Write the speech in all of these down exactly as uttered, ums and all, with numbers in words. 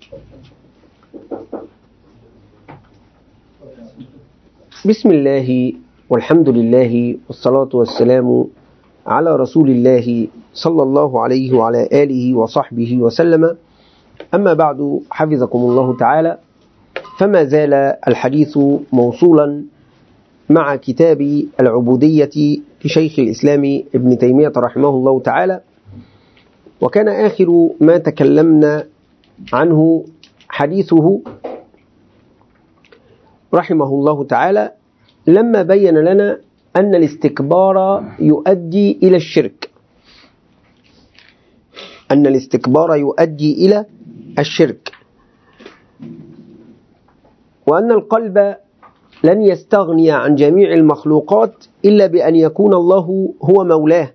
بسم الله والحمد لله والصلاة والسلام على رسول الله صلى الله عليه وعلى آله وصحبه وسلم. أما بعد، حفظكم الله تعالى، فما زال الحديث موصولا مع كتاب العبودية لشيخ الإسلام ابن تيمية رحمه الله تعالى، وكان آخر ما تكلمنا عنه حديثه رحمه الله تعالى لما بين لنا أن الاستكبار يؤدي إلى الشرك، أن الاستكبار يؤدي إلى الشرك، وأن القلب لن يستغني عن جميع المخلوقات إلا بأن يكون الله هو مولاه.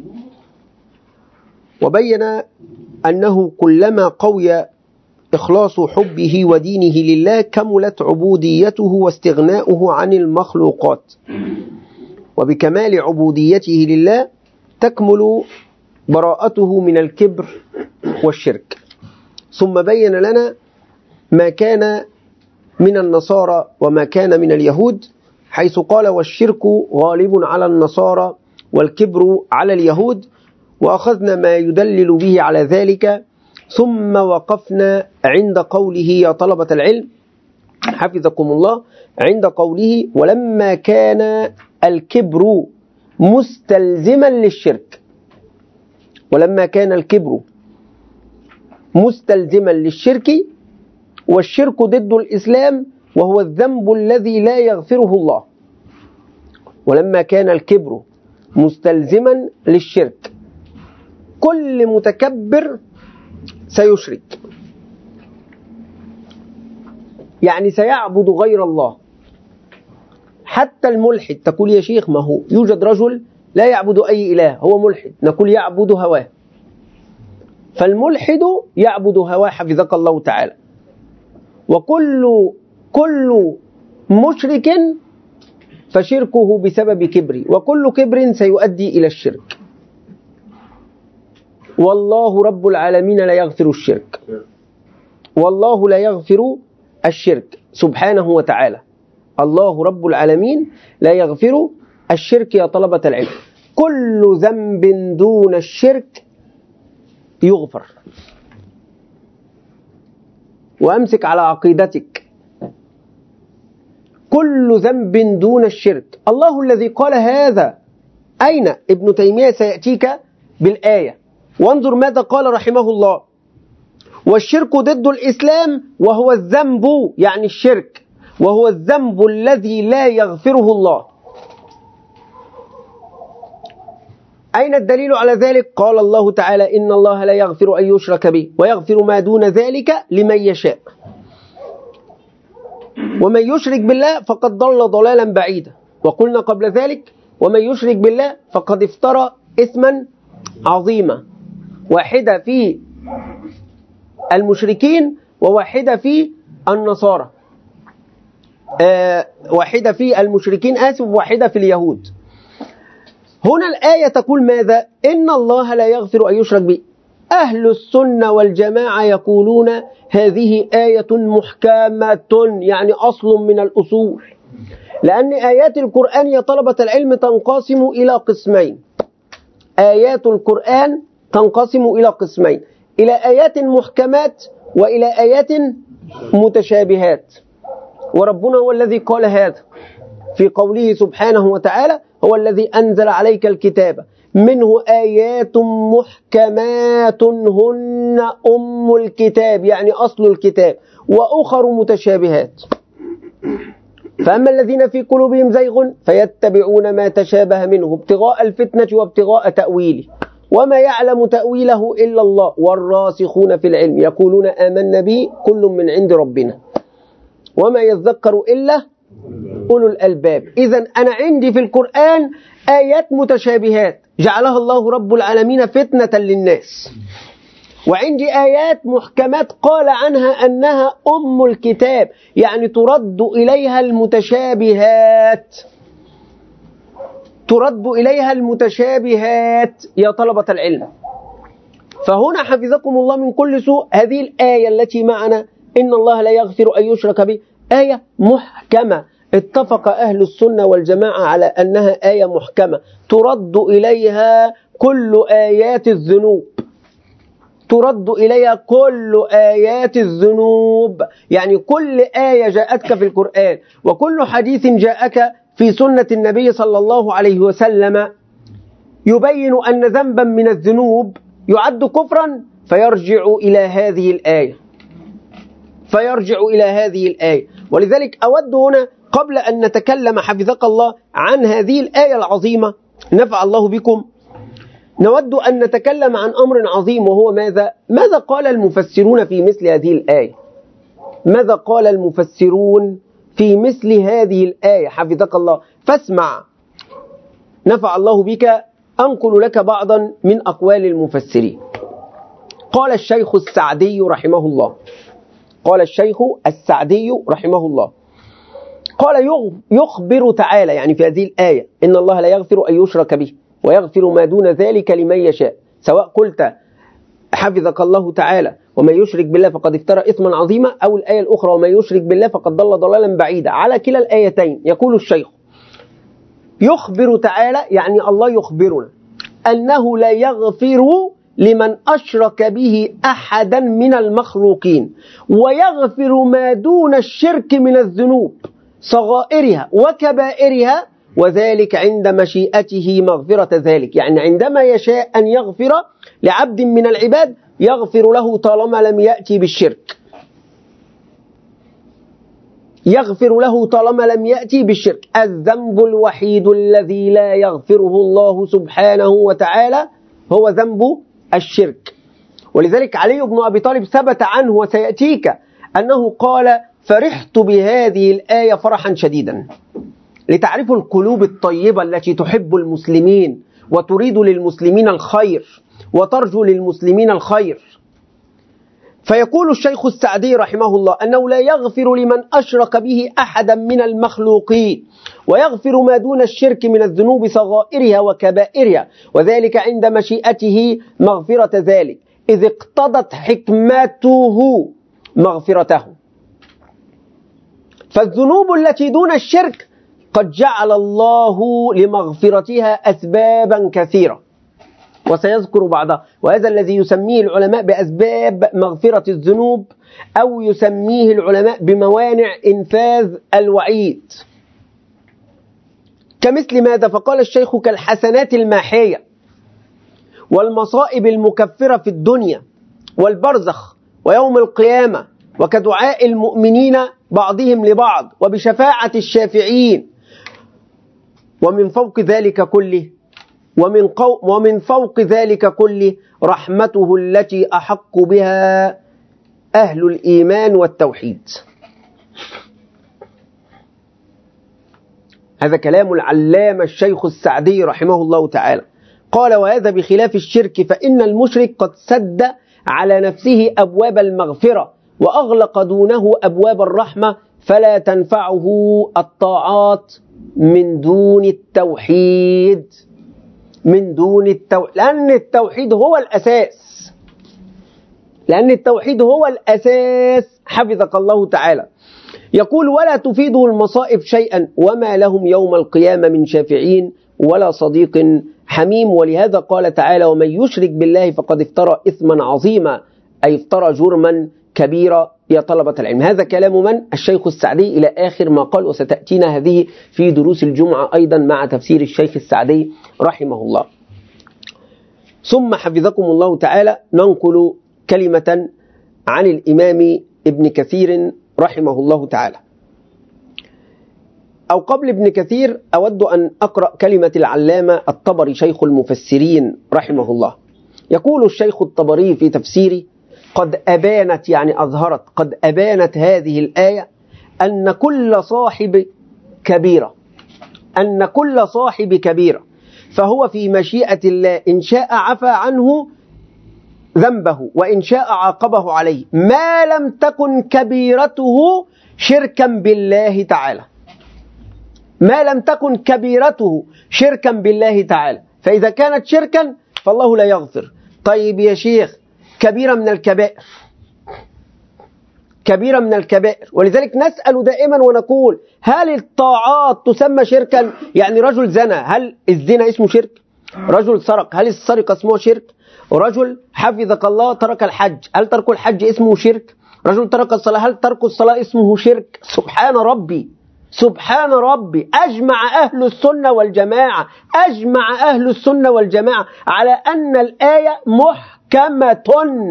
وبين أنه كلما قوي إخلاص حبه ودينه لله كملت عبوديته واستغناؤه عن المخلوقات، وبكمال عبوديته لله تكمل براءته من الكبر والشرك. ثم بين لنا ما كان من النصارى وما كان من اليهود، حيث قال والشرك غالب على النصارى والكبر على اليهود، وأخذنا ما يدلل به على ذلك. ثم وقفنا عند قوله يا طلبة العلم حفظكم الله، عند قوله ولما كان الكبر مستلزما للشرك، ولما كان الكبر مستلزما للشرك، والشرك ضد الإسلام وهو الذنب الذي لا يغفره الله. ولما كان الكبر مستلزما للشرك، كل متكبر سيشرك، يعني سيعبد غير الله. حتى الملحد تقول يا شيخ ما هو يوجد رجل لا يعبد أي إله، هو ملحد، نقول يعبد هواه. فالملحد يعبد هواه حفظك الله تعالى. وكل كل مشرك فشركه بسبب كبر، وكل كبر سيؤدي إلى الشرك. والله رب العالمين لا يغفر الشرك، والله لا يغفر الشرك سبحانه وتعالى. الله رب العالمين لا يغفر الشرك يا طلبة العلم. كل ذنب دون الشرك يغفر. وأمسك على عقيدتك، كل ذنب دون الشرك. الله الذي قال هذا. أين؟ ابن تيمية سيأتيك بالآية، وانظر ماذا قال رحمه الله: والشرك ضد الإسلام وهو الذنب، يعني الشرك، وهو الذنب الذي لا يغفره الله. أين الدليل على ذلك؟ قال الله تعالى: إن الله لا يغفر أن يشرك به ويغفر ما دون ذلك لمن يشاء. ومن يشرك بالله فقد ضل ضلالا بعيدا. وقلنا قبل ذلك: ومن يشرك بالله فقد افترى إثما عظيما. واحدة في المشركين وواحدة في النصارى، آه واحدة في المشركين آسف واحدة في اليهود. هنا الآية تقول ماذا؟ إن الله لا يغفر أن يشرك به. أهل السنة والجماعة يقولون هذه آية محكمة، يعني أصل من الأصول، لأن آيات القرآن يا طلبة العلم تنقسم إلى قسمين. آيات القرآن تنقسم إلى قسمين: إلى آيات محكمات وإلى آيات متشابهات. وربنا هو الذي قال هذا في قوله سبحانه وتعالى: هو الذي أنزل عليك الكتاب منه آيات محكمات هن أم الكتاب، يعني أصل الكتاب، وأخر متشابهات. فأما الذين في قلوبهم زيغ فيتبعون ما تشابه منه ابتغاء الفتنة وابتغاء تأويله وما يعلم تأويله إلا الله والراسخون في العلم يقولون آمنا به كل من عند ربنا وما يذكر إلا أولو الألباب. إذن أنا عندي في القرآن آيات متشابهات جعلها الله رب العالمين فتنة للناس، وعندي آيات محكمات قال عنها أنها أم الكتاب، يعني ترد إليها المتشابهات، ترد إليها المتشابهات يا طلبة العلم. فهنا حفظكم الله من كل سوء هذه الآية التي معنا إن الله لا يغفر أن يشرك به آية محكمة، اتفق أهل السنة والجماعة على أنها آية محكمة ترد إليها كل آيات الذنوب، ترد إليها كل آيات الذنوب، يعني كل آية جاءتك في القرآن وكل حديث جاءك في سنة النبي صلى الله عليه وسلم يبين أن ذنبا من الذنوب يعد كفرا فيرجع إلى هذه الآية، فيرجع إلى هذه الآية. ولذلك أود هنا قبل أن نتكلم حفظك الله عن هذه الآية العظيمة نفع الله بكم، نود أن نتكلم عن أمر عظيم، وهو ماذا؟ ماذا قال المفسرون في مثل هذه الآية؟ ماذا قال المفسرون في مثل هذه الآية حفظك الله؟ فاسمع نفع الله بك، أنقل لك بعضا من أقوال المفسرين. قال الشيخ السعدي رحمه الله، قال الشيخ السعدي رحمه الله قال يخبر تعالى يعني في هذه الآية إن الله لا يغفر أن يشرك به ويغفر ما دون ذلك لمن يشاء، سواء قلت حفظك الله تعالى ومن يشرك بالله فقد افترى إثما عظيما، أو الآية الأخرى ومن يشرك بالله فقد ضل ضلالا بعيدا. على كلا الآيتين يقول الشيخ يخبر تعالى يعني الله يخبرنا أنه لا يغفر لمن أشرك به أحدا من المخلوقين، ويغفر ما دون الشرك من الذنوب صغائرها وكبائرها، وذلك عند مشيئته مغفرة ذلك، يعني عندما يشاء أن يغفر لعبد من العباد يغفر له طالما لم يأتي بالشرك، يغفر له طالما لم يأتي بالشرك. الذنب الوحيد الذي لا يغفره الله سبحانه وتعالى هو ذنب الشرك. ولذلك علي بن أبي طالب ثبت عنه وسيأتيك أنه قال فرحت بهذه الآية فرحا شديدا، لتعرفوا القلوب الطيبة التي تحب المسلمين وتريد للمسلمين الخير وترجو للمسلمين الخير. فيقول الشيخ السعدي رحمه الله أنه لا يغفر لمن أشرك به أحدا من المخلوقين، ويغفر ما دون الشرك من الذنوب صغائرها وكبائرها، وذلك عند مشيئته مغفرة ذلك، إذ اقتضت حكمته مغفرته. فالذنوب التي دون الشرك قد جعل الله لمغفرتها أسبابا كثيرة، وسيذكر بعضها، وهذا الذي يسميه العلماء بأسباب مغفرة الذنوب، أو يسميه العلماء بموانع إنفاذ الوعيد. كمثل ماذا؟ فقال الشيخ كالحسنات الماحية والمصائب المكفرة في الدنيا والبرزخ ويوم القيامة، وكدعاء المؤمنين بعضهم لبعض، وبشفاعة الشافعين. ومن فوق ذلك كله ومن, قو ومن فوق ذلك كله رحمته التي أحق بها أهل الإيمان والتوحيد. هذا كلام العلامة الشيخ السعدي رحمه الله تعالى. قال وهذا بخلاف الشرك، فإن المشرك قد سد على نفسه أبواب المغفرة وأغلق دونه أبواب الرحمة، فلا تنفعه الطاعات من دون التوحيد، من دون التوحيد، لأن التوحيد هو الأساس، لأن التوحيد هو الأساس حفظك الله تعالى. يقول ولا تفيده المصائب شيئا وما لهم يوم القيامة من شافعين ولا صديق حميم. ولهذا قال تعالى ومن يشرك بالله فقد افترى إثما عظيما، أي افترى جرما كبيرا يا طلبة العلم. هذا كلام من؟ الشيخ السعدي إلى آخر ما قال، وستأتينا هذه في دروس الجمعة أيضا مع تفسير الشيخ السعدي رحمه الله. ثم حفظكم الله تعالى ننقل كلمة عن الإمام ابن كثير رحمه الله تعالى. أو قبل ابن كثير أود أن أقرأ كلمة العلامة الطبري شيخ المفسرين رحمه الله. يقول الشيخ الطبري في تفسيره قد أبانت يعني أظهرت قد أبانت هذه الآية أن كل صاحب كبيرة أن كل صاحب كبيرة فهو في مشيئة الله، إن شاء عفى عنه ذنبه وإن شاء عاقبه عليه، ما لم تكن كبيرته شركا بالله تعالى، ما لم تكن كبيرته شركا بالله تعالى. فإذا كانت شركا فالله لا يغفر. طيب يا شيخ كبيرة من الكبائر، كبيرة من الكبائر. ولذلك نسأل دائما ونقول: هل الطاعات تسمى شركا؟ يعني رجل زنى، هل الزنا اسمه شرك؟ رجل سرق، هل السرقة اسمه شرك؟ رجل حفظك الله ترك الحج، هل ترك الحج اسمه شرك؟ رجل ترك الصلاة، هل ترك الصلاة اسمه شرك؟ سبحان ربي، سبحان ربي. أجمع أهل السنة والجماعة أجمع أهل السنة والجماعة على أن الآية محكمة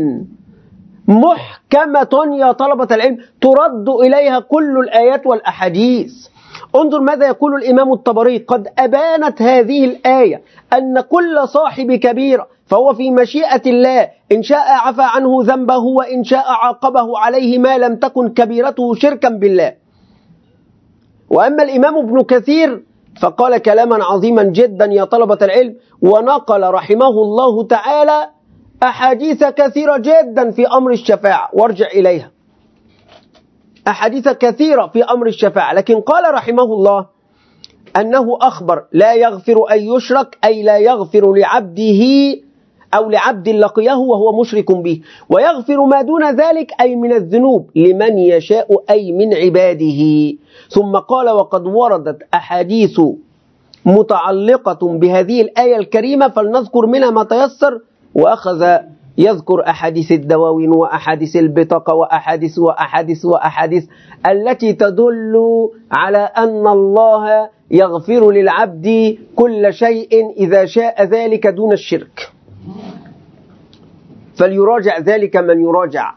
محكمة يا طلبة العلم، ترد إليها كل الآيات والأحاديث. انظر ماذا يقول الإمام الطبري: قد أبانت هذه الآية أن كل صاحب كبيرة فهو في مشيئة الله، إن شاء عفى عنه ذنبه وإن شاء عاقبه عليه ما لم تكن كبيرته شركا بالله. وأما الإمام ابن كثير فقال كلاما عظيما جدا يا طلبة العلم، ونقل رحمه الله تعالى أحاديث كثيرة جدا في أمر الشفاعة، وارجع إليها، أحاديث كثيرة في أمر الشفاعة. لكن قال رحمه الله أنه أخبر: لا يغفر أن يشرك، أي لا يغفر لعبده أو لعبد لقيه وهو مشرك به، ويغفر ما دون ذلك أي من الذنوب لمن يشاء أي من عباده. ثم قال: وقد وردت أحاديث متعلقة بهذه الآية الكريمة، فلنذكر منها ما تيسر. وأخذ يذكر أحاديث الدواوين وأحاديث البطاقة وأحاديث وأحاديث وأحاديث التي تدل على أن الله يغفر للعبد كل شيء إذا شاء ذلك دون الشرك. فليراجع ذلك من يراجع،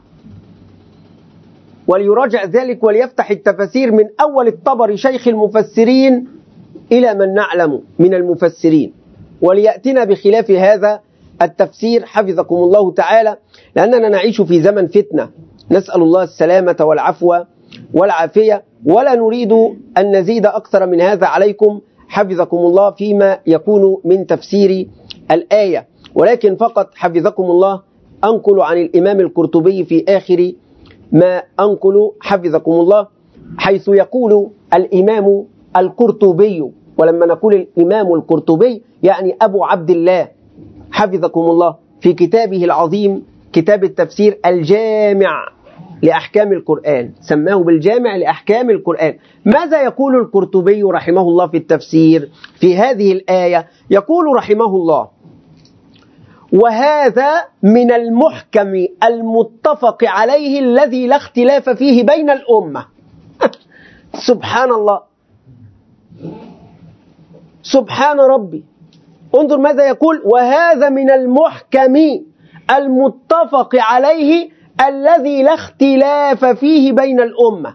وليراجع ذلك وليفتح التفاسير من أول الطبري شيخ المفسرين إلى من نعلم من المفسرين، وليأتنا بخلاف هذا التفسير حفظكم الله تعالى، لأننا نعيش في زمن فتنة، نسأل الله السلامة والعفو والعافية، ولا نريد أن نزيد أكثر من هذا عليكم حفظكم الله فيما يكون من تفسير الآية. ولكن فقط حفظكم الله أنقل عن الإمام القرطبي في آخر ما أنقل حفظكم الله، حيث يقول الإمام القرطبي، ولما نقول الإمام القرطبي يعني أبو عبد الله حفظكم الله، في كتابه العظيم كتاب التفسير الجامع لأحكام القرآن، سماه بالجامع لأحكام القرآن. ماذا يقول القرطبي رحمه الله في التفسير في هذه الآية؟ يقول رحمه الله: وهذا من المحكم المتفق عليه الذي لا اختلاف فيه بين الأمة. سبحان الله، سبحان ربي. انظر ماذا يقول: وهذا من المحكم المتفق عليه الذي لا اختلاف فيه بين الأمة.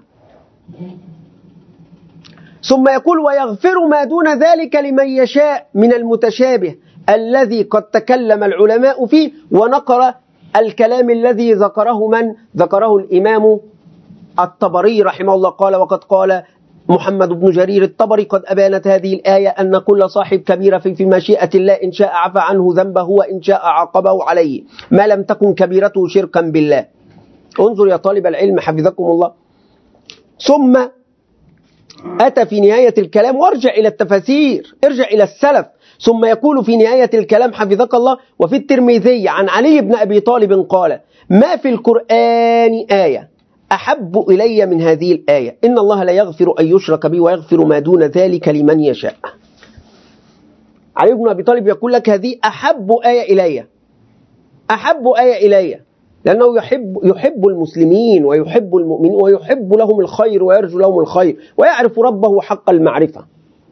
ثم يقول: ويغفر ما دون ذلك لمن يشاء من المتشابه الذي قد تكلم العلماء فيه، ونقر الكلام الذي ذكره من ذكره الإمام الطبري رحمه الله. قال: وقد قال محمد بن جرير الطبري: قد أبانت هذه الآية أن كل صاحب كبيرة في, في مشيئة الله، إن شاء عفى عنه ذنبه وإن شاء عاقبه عليه ما لم تكن كبيرته شركا بالله. انظر يا طالب العلم حفظكم الله. ثم أتى في نهاية الكلام، وارجع إلى التفاسير، ارجع إلى السلف. ثم يقول في نهاية الكلام حفظك الله: وفي الترمذي عن علي بن أبي طالب قال: ما في القرآن آية أحب إلي من هذه الآية، إن الله لا يغفر أن يشرك به ويغفر ما دون ذلك لمن يشاء. علي بن أبي طالب يقول لك: هذه أحب آية إلي، أحب آية إلي، لأنه يحب يحب المسلمين ويحب المؤمنين ويحب لهم الخير ويرجو لهم الخير ويعرف ربه حق المعرفة.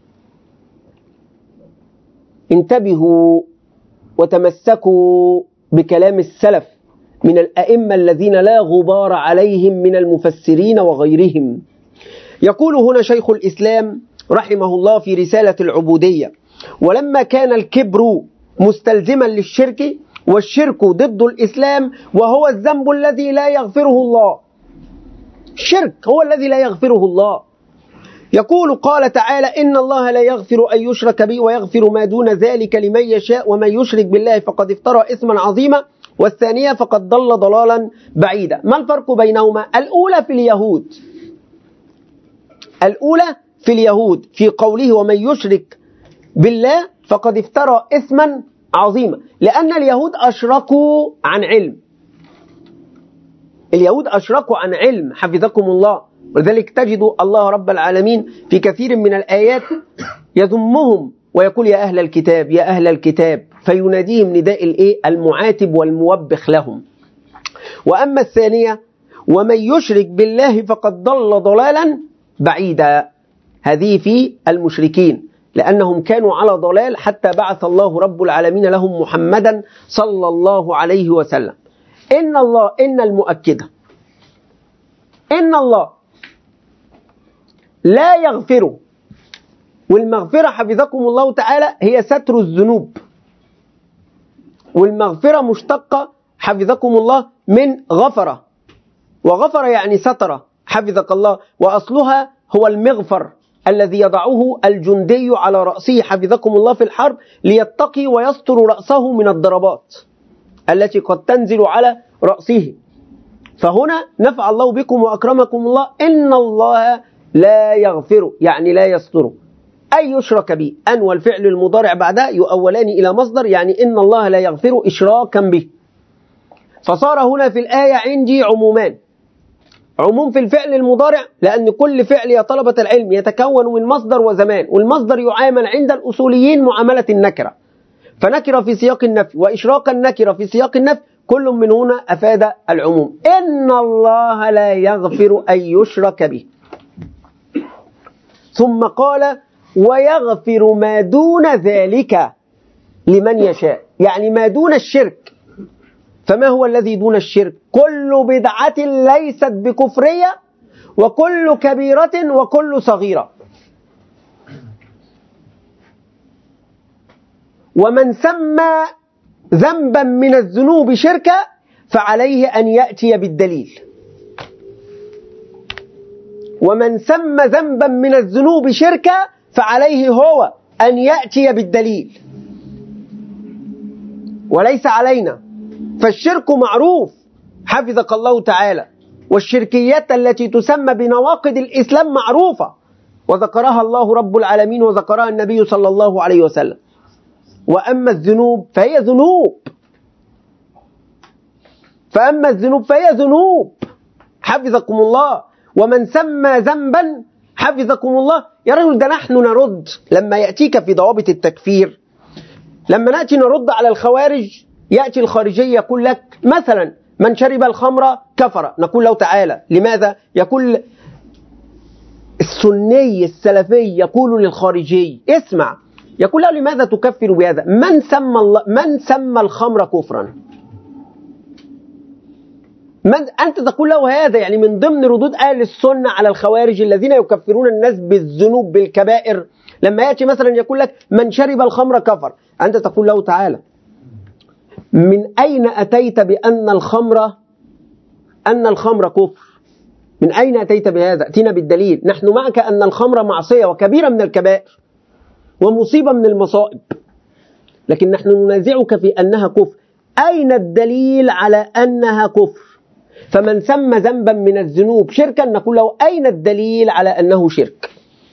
انتبهوا وتمسكوا بكلام السلف من الأئمة الذين لا غبار عليهم من المفسرين وغيرهم. يقول هنا شيخ الإسلام رحمه الله في رسالة العبودية: ولما كان الكبر مستلزما للشرك، والشرك ضد الإسلام وهو الذنب الذي لا يغفره الله، الشرك هو الذي لا يغفره الله. يقول: قال تعالى: إن الله لا يغفر أن يشرك به ويغفر ما دون ذلك لمن يشاء ومن يشرك بالله فقد افترى إثما عظيما، والثانية فقد ضل ضلالا بعيدا. ما الفرق بينهما؟ الأولى في اليهود، الأولى في اليهود في قوله ومن يشرك بالله فقد افترى إثما عظيما، لأن اليهود أشركوا عن علم، اليهود أشركوا عن علم حفظكم الله، ولذلك تجد الله رب العالمين في كثير من الآيات يذمهم ويقول يا أهل الكتاب يا أهل الكتاب، فيناديهم نداء الإيه؟ المعاتب والموبخ لهم. وأما الثانية ومن يشرك بالله فقد ضل ضلالا بعيدا، هذه في المشركين لأنهم كانوا على ضلال حتى بعث الله رب العالمين لهم محمدا صلى الله عليه وسلم. إن الله إن المؤكدة إن الله لا يغفر، والمغفرة حفظكم الله تعالى هي ستر الذنوب، والمغفرة مشتقة حفظكم الله من غفرة، وغفر يعني ستر حفظك الله، وأصلها هو المغفر الذي يضعه الجندي على رأسه حفظكم الله في الحرب ليتقي ويستر رأسه من الضربات التي قد تنزل على رأسه. فهنا نفع الله بكم وأكرمكم الله إن الله لا يغفر يعني لا يستر، أي يشرك به، أن والفعل المضارع بعدها يؤولان إلى مصدر، يعني إن الله لا يغفر إشراكا به. فصار هنا في الآية عندي عمومان، عموم في الفعل المضارع لأن كل فعل يا طلبة العلم يتكون من مصدر وزمان، والمصدر يعامل عند الأصوليين معاملة النكرة، فنكرة في سياق النفي وإشراك النكرة في سياق النفي، كل من هنا أفاد العموم. إن الله لا يغفر أن يشرك به، ثم قال ويغفر ما دون ذلك لمن يشاء، يعني ما دون الشرك. فما هو الذي دون الشرك؟ كل بدعة ليست بكفرية، وكل كبيرة، وكل صغيرة. ومن سمى ذنبا من الذنوب شركا فعليه أن يأتي بالدليل. ومن سمى ذنبا من الذنوب شركا فعليه هو أن يأتي بالدليل، وليس علينا. فالشرك معروف حفظك الله تعالى، والشركيات التي تسمى بنواقض الإسلام معروفة، وذكرها الله رب العالمين وذكرها النبي صلى الله عليه وسلم. وأما الذنوب فهي ذنوب، فأما الذنوب فهي ذنوب حفظكم الله. ومن سمى ذنبا حفظكم الله، يا رجل ده نحن نرد لما يأتيك في ضوابط التكفير، لما نأتي نرد على الخوارج يأتي الخارجي يقول لك مثلا من شرب الخمر كفر، نقول له تعالى لماذا؟ يقول السني السلفي يقول للخارجي اسمع، يقول له لماذا تكفر بهذا؟ من سمى الله من سمى الخمر كفرا؟ من أنت تقول له هذا؟ يعني من ضمن ردود أهل السنة على الخوارج الذين يكفرون الناس بالذنوب بالكبائر، لما يأتي مثلا يقول لك من شرب الخمر كفر، أنت تقول له تعالى من أين أتيت بأن الخمر أن الخمر كفر؟ من أين أتيت بهذا؟ أتينا بالدليل. نحن معك أن الخمر معصية وكبيرة من الكبائر ومصيبة من المصائب، لكن نحن ننازعك في أنها كفر. أين الدليل على أنها كفر؟ فمن سمى ذنبا من الذنوب شركا نقول له أين الدليل على أنه شرك؟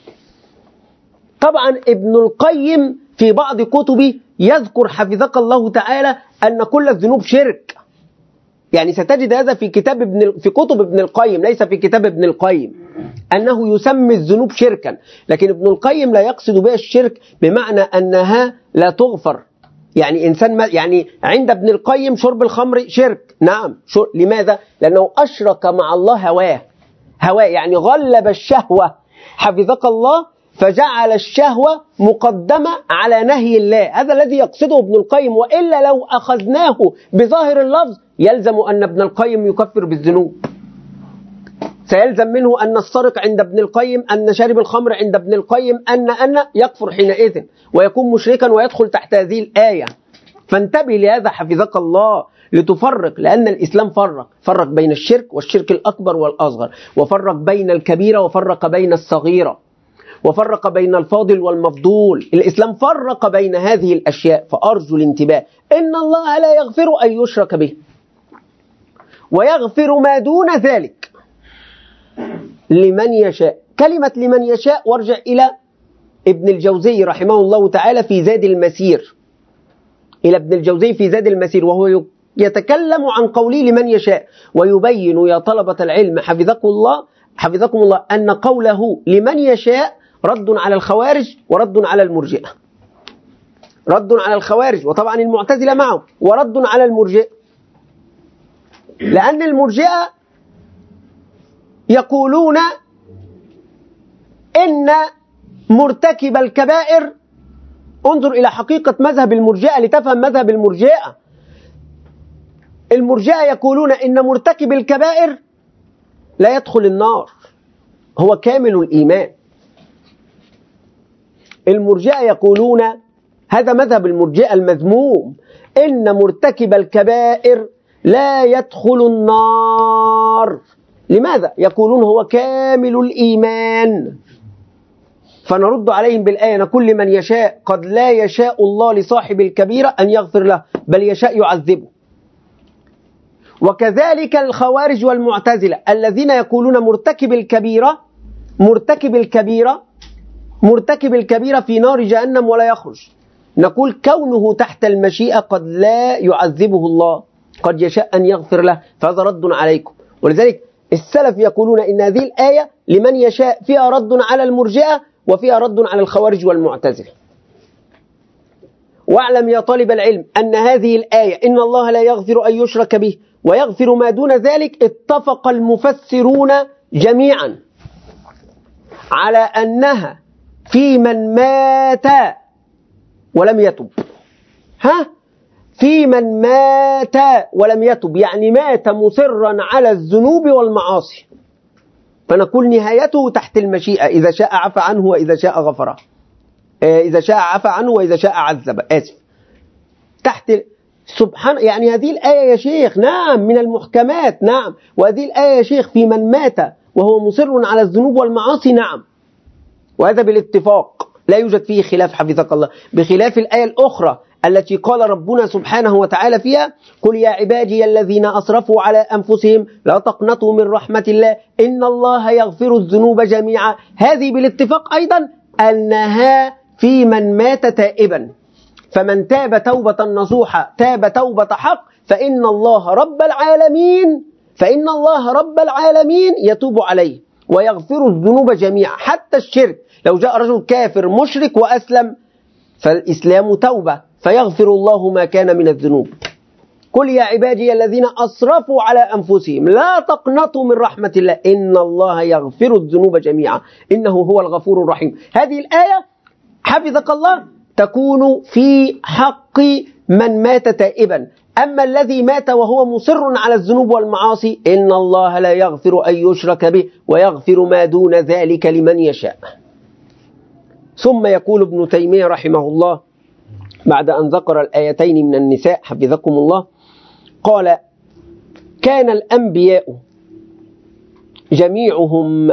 طبعا ابن القيم في بعض كتبه يذكر حفظك الله تعالى أن كل الذنوب شرك، يعني ستجد هذا في كتاب ابن في كتب ابن القيم، ليس في كتاب ابن القيم، أنه يسمي الذنوب شركا، لكن ابن القيم لا يقصد بها الشرك بمعنى أنها لا تغفر. يعني إنسان ما يعني عند ابن القيم شرب الخمر شرك، نعم. لماذا؟ لأنه أشرك مع الله هواه، هواه يعني غلب الشهوة حفظك الله، فجعل الشهوة مقدمة على نهي الله. هذا الذي يقصده ابن القيم، وإلا لو أخذناه بظاهر اللفظ يلزم أن ابن القيم يكفر بالذنوب، سيلزم منه أن السرق عند ابن القيم، أن شارب الخمر عند ابن القيم، أن أن يكفر حينئذ ويكون مشركا ويدخل تحت هذه الآية. فانتبه لهذا حفظك الله لتفرق، لأن الإسلام فرق فرق بين الشرك والشرك الأكبر والأصغر، وفرق بين الكبيرة وفرق بين الصغيرة، وفرق بين الفاضل والمفضول. الإسلام فرق بين هذه الأشياء، فأرجو الانتباه. إن الله لا يغفر أن يشرك به ويغفر ما دون ذلك لمن يشاء. كلمة لمن يشاء وارجع إلى ابن الجوزي رحمه الله تعالى في زاد المسير، إلى ابن الجوزي في زاد المسير، وهو يتكلم عن قوله لمن يشاء، ويبين يا طلبة العلم حفظكم الله حفظكم الله أن قوله لمن يشاء رد على الخوارج ورد على المرجئة، رد على الخوارج وطبعا المعتزلة معه، ورد على المرجئة، لأن المرجئة يقولون إن مرتكب الكبائر، انظر إلى حقيقة مذهب المرجئة لتفهم مذهب المرجئة. المرجئة يقولون إن مرتكب الكبائر لا يدخل النار، هو كامل الإيمان. المرجئة يقولون، هذا مذهب المرجئة المذموم، إن مرتكب الكبائر لا يدخل النار. لماذا؟ يقولون هو كامل الإيمان. فنرد عليهم بالآية نقول لمن يشاء قد لا يشاء الله لصاحب الكبيرة أن يغفر له، بل يشاء يعذبه. وكذلك الخوارج والمعتزلة الذين يقولون مرتكب الكبيرة مرتكب الكبيرة مرتكب الكبيرة في نار جهنم ولا يخرج، نقول كونه تحت المشيئة قد لا يعذبه الله، قد يشاء أن يغفر له، فهذا رد عليكم. ولذلك السلف يقولون إن هذه الآية لمن يشاء فيها رد على المرجئة وفيها رد على الخوارج والمعتزلة. واعلم يا طالب العلم أن هذه الآية إن الله لا يغفر أن يشرك به ويغفر ما دون ذلك اتفق المفسرون جميعا على أنها في من مات ولم يتب. ها؟ في من مات ولم يتب، يعني مات مصرا على الذنوب والمعاصي، فنقول نهايته تحت المشيئة، إذا شاء عفى عنه وإذا شاء غفره، إذا شاء عفى عنه وإذا شاء عذب، آسف، تحت سبحان. يعني هذه الآية يا شيخ نعم من المحكمات، نعم، وهذه الآية يا شيخ في من مات وهو مصر على الذنوب والمعاصي، نعم، وهذا بالاتفاق لا يوجد فيه خلاف حفظك الله، بخلاف الآية الأخرى التي قال ربنا سبحانه وتعالى فيها قل يا عبادي الذين أسرفوا على أنفسهم لا تقنطوا من رحمة الله إن الله يغفر الذنوب جميعا. هذه بالاتفاق أيضا أنها في من مات تائبا، فمن تاب توبة نصوحة تاب توبة حق فإن الله رب العالمين فإن الله رب العالمين يتوب عليه ويغفر الذنوب جميعا، حتى الشرك. لو جاء رجل كافر مشرك وأسلم فالإسلام توبة فيغفر الله ما كان من الذنوب. قل يا عبادي الذين أسرفوا على أنفسهم لا تقنطوا من رحمة الله إن الله يغفر الذنوب جميعا إنه هو الغفور الرحيم. هذه الآية حفظك الله تكون في حق من مات تائبا، أما الذي مات وهو مصر على الذنوب والمعاصي إن الله لا يغفر أن يشرك به ويغفر ما دون ذلك لمن يشاء. ثم يقول ابن تيمية رحمه الله بعد أن ذكر الآيتين من النساء حفظكم الله قال كان الأنبياء جميعهم،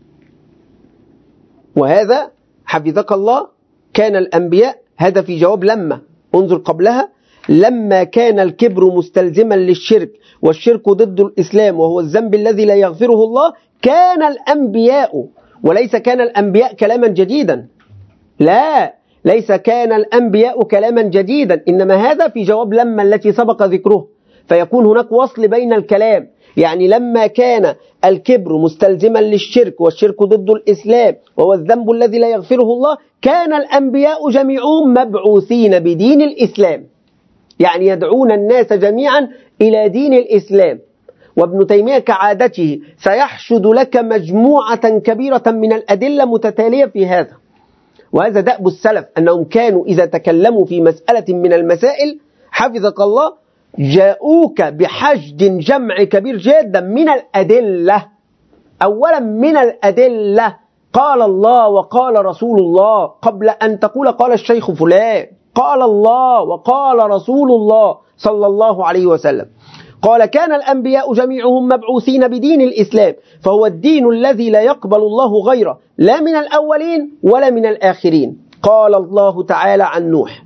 وهذا حفظك الله كان الأنبياء، هذا في جواب لما، انظر قبلها، لما كان الكبر مستلزما للشرك والشرك ضد الإسلام وهو الذنب الذي لا يغفره الله كان الأنبياء، وليس كان الأنبياء كلاما جديدا، لا، ليس كان الأنبياء كلاما جديدا، إنما هذا في جواب لما التي سبق ذكره، فيكون هناك وصل بين الكلام. يعني لما كان الكبر مستلزما للشرك والشرك ضد الإسلام وهو الذنب الذي لا يغفره الله كان الأنبياء جميعهم مبعوثين بدين الإسلام، يعني يدعون الناس جميعا إلى دين الإسلام. وابن تيمية كعادته سيحشد لك مجموعة كبيرة من الأدلة متتالية في هذا، وهذا دأب السلف أنهم كانوا إذا تكلموا في مسألة من المسائل حفظك الله جاءوك بحشد جمع كبير جدا من الأدلة. أولا من الأدلة قال الله وقال رسول الله، قبل أن تقول قال الشيخ فلان، قال الله وقال رسول الله صلى الله عليه وسلم. قال كان الأنبياء جميعهم مبعوثين بدين الإسلام فهو الدين الذي لا يقبل الله غيره لا من الأولين ولا من الآخرين. قال الله تعالى عن نوح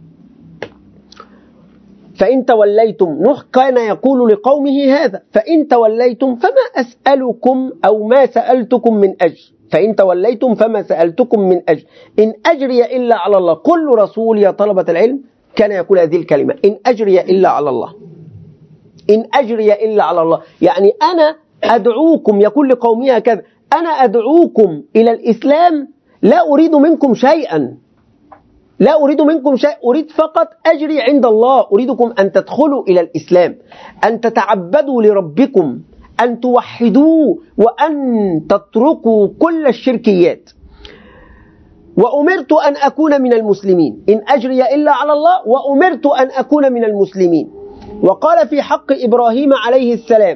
فإن توليتم، نوح كان يقول لقومه هذا، فإن توليتم فما أسألكم أو ما سألتكم من أجر، فإن توليتم فما سألتكم من أجر إن أجري إلا على الله. كل رسول يا طلبة العلم كان يقول هذه الكلمة، إن أجري إلا على الله. إن أجري إلا على الله. يعني أنا أدعوكم، يقول لقومي هكذا، أنا أدعوكم إلى الإسلام لا أريد منكم شيئا، لا أريد منكم شيء، أريد فقط أجري عند الله. أريدكم أن تدخلوا إلى الإسلام، أن تتعبدوا لربكم، أن توحدوه، وأن تتركوا كل الشركيات. وأمرت أن أكون من المسلمين، إن أجري إلا على الله، وأمرت أن أكون من المسلمين. وقال في حق إبراهيم عليه السلام: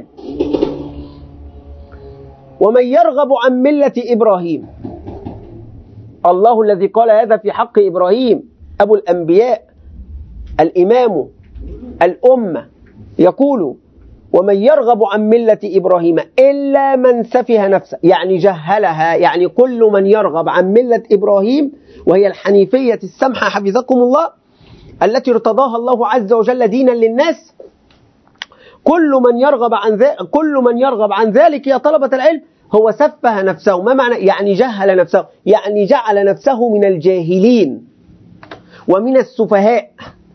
ومن يرغب عن ملة إبراهيم. الله الذي قال هذا في حق إبراهيم أبو الأنبياء، الإمام الأمة، يقول: ومن يرغب عن ملة إبراهيم إلا من سفه نفسه، يعني جهلها، يعني كل من يرغب عن ملة إبراهيم وهي الحنيفية السمحة حفظكم الله التي ارتضاها الله عز وجل دينا للناس، كل من يرغب عن ذلك كل من يرغب عن ذلك يا طلبة العلم هو سفه نفسه. ما معنى؟ يعني جهل نفسه، يعني جعل نفسه من الجاهلين ومن السفهاء،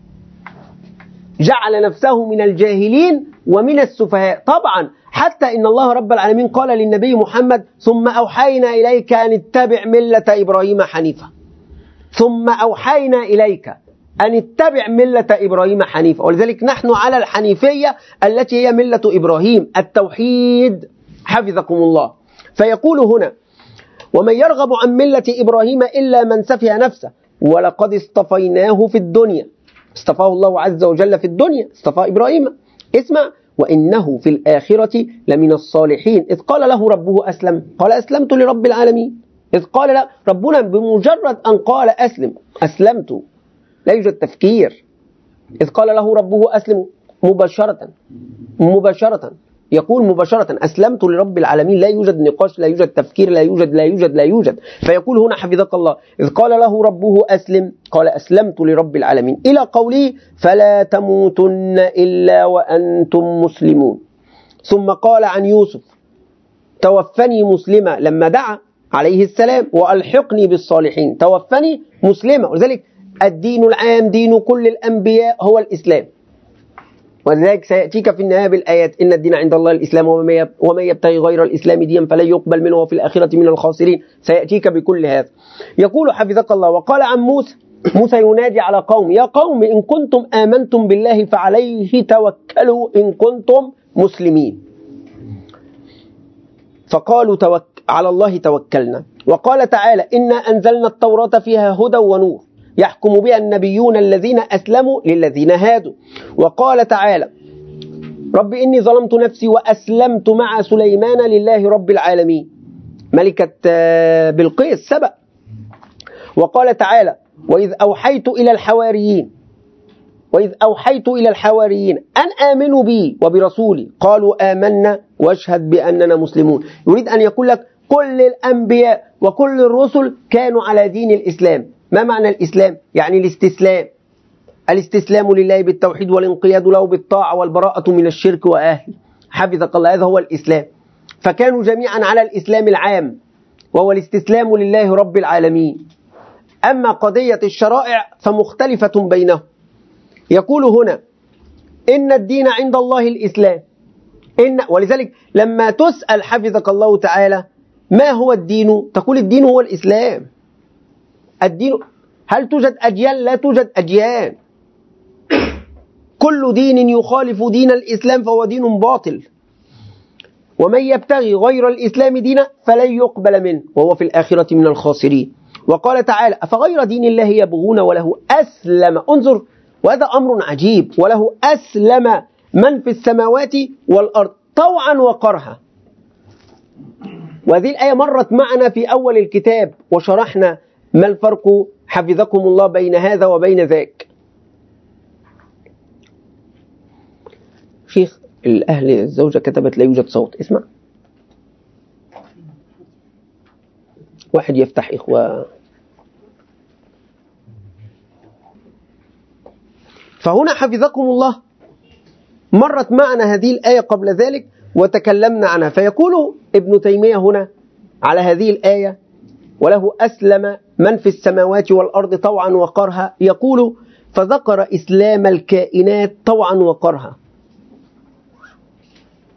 جعل نفسه من الجاهلين ومن السفهاء. طبعا حتى إن الله رب العالمين قال للنبي محمد: ثم أوحينا إليك أن اتبع ملة إبراهيم حنيفا. ثم أوحينا إليك أن اتبع ملة إبراهيم حنيفا. ولذلك نحن على الحنيفية التي هي ملة إبراهيم، التوحيد حفظكم الله. فيقول هنا: ومن يرغب عن ملة إبراهيم إلا من سفه نفسه ولقد اصطفيناه في الدنيا. اصطفاه الله عز وجل في الدنيا، اصطفى إبراهيم. اسمع: وإنه في الآخرة لمن الصالحين. إذ قال له ربه أسلم، قال أسلمت لرب العالمين. إذ قال له ربنا بمجرد أن قال أسلم، أسلمت، لا يوجد تفكير. إذ قال له ربه أسلم مباشرة، مباشرة يقول مباشرة أسلمت لرب العالمين، لا يوجد نقاش، لا يوجد تفكير، لا يوجد لا يوجد لا يوجد. فيقول هنا حفظك الله: إذ قال له ربه أسلم، قال أسلمت لرب العالمين، إلى قوله: فلا تموتن إلا وأنتم مسلمون. ثم قال عن يوسف: توفني مسلمة، لما دعا عليه السلام: وألحقني بالصالحين، توفني مسلمة. ولذلك الدين العام دين كل الأنبياء هو الإسلام. ولذلك سيأتيك في النهاية بالآيات: إن الدين عند الله الإسلام ومن يبتغي غير الإسلام دينا فلن يقبل منه وفي الآخرة من الخاسرين. سيأتيك بكل هذا. يقول حفظك الله: وقال عن موسى، موسى ينادي على قوم: يا قوم إن كنتم آمنتم بالله فعليه توكلوا إن كنتم مسلمين. فقالوا توك... على الله توكلنا. وقال تعالى: إنا أنزلنا التوراة فيها هدى ونور يحكم بها النبيون الذين أسلموا للذين هادوا. وقال تعالى: رب إني ظلمت نفسي وأسلمت مع سليمان لله رب العالمين، ملكة بلقيس سبأ. وقال تعالى: وإذ أوحيت إلى الحواريين وإذ أوحيت إلى الحواريين أن آمنوا بي وبرسولي قالوا آمنا واشهد بأننا مسلمون. يريد أن يقول لك كل الأنبياء وكل الرسل كانوا على دين الإسلام. ما معنى الإسلام؟ يعني الاستسلام، الاستسلام لله بالتوحيد والانقياد له بالطاعة والبراءة من الشرك وأهله. حفظك الله، هذا هو الإسلام. فكانوا جميعا على الإسلام العام وهو الاستسلام لله رب العالمين. أما قضية الشرائع فمختلفة بينهم. يقول هنا: إن الدين عند الله الإسلام. إن ولذلك لما تسأل حفظك الله تعالى ما هو الدين، تقول الدين هو الإسلام. الدين، هل توجد أديان؟ لا توجد أديان. كل دين يخالف دين الإسلام فهو دين باطل. ومن يبتغي غير الإسلام دينا فلن يقبل منه وهو في الآخرة من الخاسرين. وقال تعالى: أفغير دين الله يبغون وله أسلم. انظر، وهذا أمر عجيب: وله أسلم من في السماوات والأرض طوعا وكرها. وهذه الآية مرت معنا في أول الكتاب وشرحنا ما الفرق حفظكم الله بين هذا وبين ذاك. شيخ الأهل الزوجة كتبت لا يوجد صوت. اسمع، واحد يفتح إخوة. فهنا حفظكم الله مرت معنا هذه الآية قبل ذلك وتكلمنا عنها. فيقول ابن تيمية هنا على هذه الآية: وله أسلم من في السماوات والأرض طوعا وكرها. يقول: فذكر إسلام الكائنات طوعا وكرها.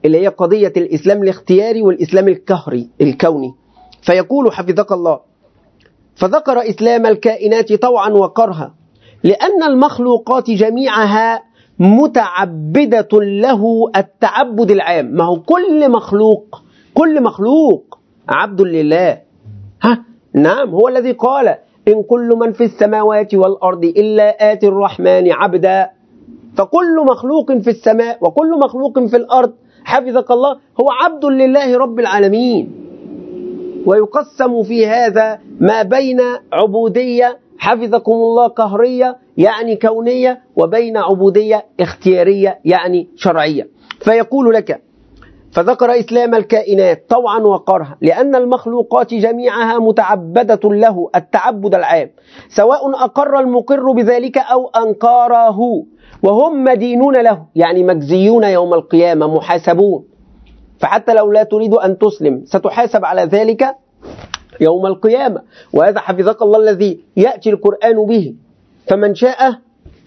اللي هي قضية الإسلام الاختياري والإسلام الكهري الكوني. فيقول حفظك الله: فذكر إسلام الكائنات طوعا وكرها لأن المخلوقات جميعها متعبدة له التعبد العام. ما هو كل مخلوق كل مخلوق عبد لله. ها نعم، هو الذي قال: إن كل من في السماوات والأرض إلا آتي الرحمن عبدا. فكل مخلوق في السماء وكل مخلوق في الأرض حفظك الله هو عبد لله رب العالمين. ويقسم في هذا ما بين عبودية حفظكم الله قهرية يعني كونية، وبين عبودية اختيارية يعني شرعية. فيقول لك: فذكر إسلام الكائنات طوعا وكرها لأن المخلوقات جميعها متعبدة له التعبد العام، سواء أقر المقر بذلك أو أنكره، وهم مدينون له يعني مجزيون يوم القيامة محاسبون. فحتى لو لا تريد أن تسلم ستحاسب على ذلك يوم القيامة. وهذا حفظك الله الذي يأتي القرآن به: فمن شاء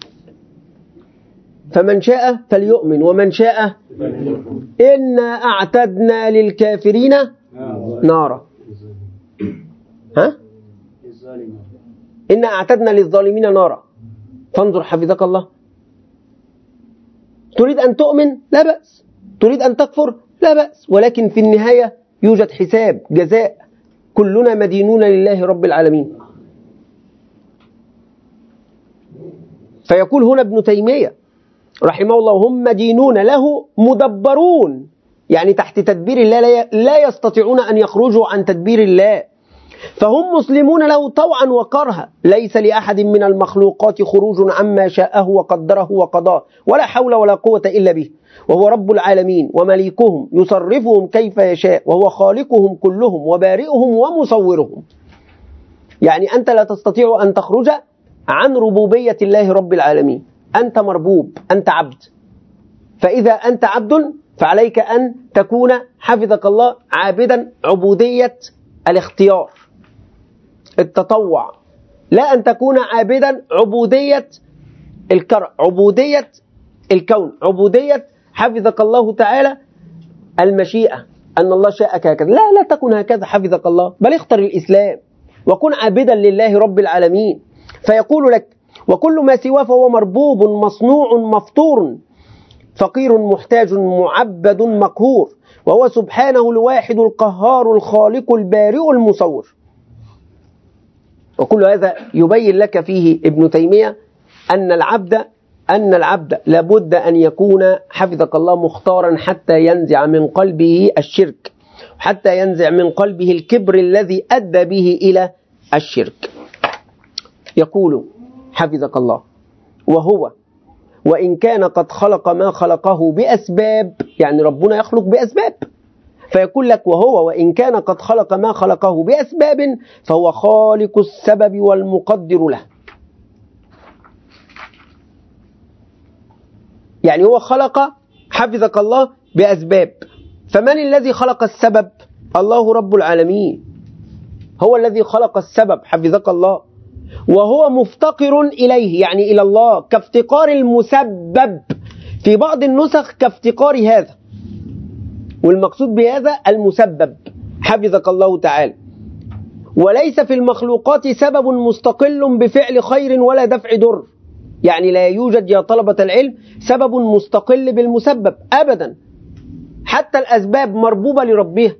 فمن شاء فليؤمن ومن شاء إنا أعتدنا للكافرين نارا. ها؟ إنا أعتدنا للظالمين نارا. فانظر حفظك الله، تريد أن تؤمن لا بأس، تريد أن تكفر لا بأس، ولكن في النهاية يوجد حساب جزاء، كلنا مدينون لله رب العالمين. فيقول هنا ابن تيمية رحمه الله: هم مدينون له مدبرون، يعني تحت تدبير الله، لا يستطيعون أن يخرجوا عن تدبير الله. فهم مسلمون له طوعا وكرها، ليس لأحد من المخلوقات خروج عما شاءه وقدره وقضاه، ولا حول ولا قوة إلا به، وهو رب العالمين ومليكهم يصرفهم كيف يشاء، وهو خالقهم كلهم وبارئهم ومصورهم. يعني أنت لا تستطيع أن تخرج عن ربوبية الله رب العالمين، أنت مربوب، أنت عبد. فإذا أنت عبد فعليك أن تكون حفظك الله عابدا عبودية الاختيار التطوع، لا أن تكون عابدا عبودية الكرم، عبودية الكون، عبودية حفظك الله تعالى المشيئة، أن الله شاءك هكذا. لا لا تكن هكذا حفظك الله، بل اختر الإسلام وكن عابدا لله رب العالمين. فيقول لك: وكل ما سواه فهو مربوب مصنوع مفطور فقير محتاج معبد مقهور، وهو سبحانه الواحد القهار الخالق البارئ المصور. وكل هذا يبين لك فيه ابن تيمية أن العبد أن العبد لابد أن يكون حفظك الله مختارا حتى ينزع من قلبه الشرك، حتى ينزع من قلبه الكبر الذي أدى به إلى الشرك. يقول حفظك الله: وهو وإن كان قد خلق ما خلقه بأسباب، يعني ربنا يخلق بأسباب، فيقول لك: وهو وإن كان قد خلق ما خلقه بأسباب فهو خالق السبب والمقدر له. يعني هو خلق حفظك الله بأسباب، فمن الذي خلق السبب؟ الله رب العالمين هو الذي خلق السبب حفظك الله، وهو مفتقر إليه يعني إلى الله كافتقار المسبب، في بعض النسخ كافتقار هذا، والمقصود بهذا المسبب حفظك الله تعالى. وليس في المخلوقات سبب مستقل بفعل خير ولا دفع ضر، يعني لا يوجد يا طلبة العلم سبب مستقل بالمسبب أبدا، حتى الأسباب مربوبة لربها.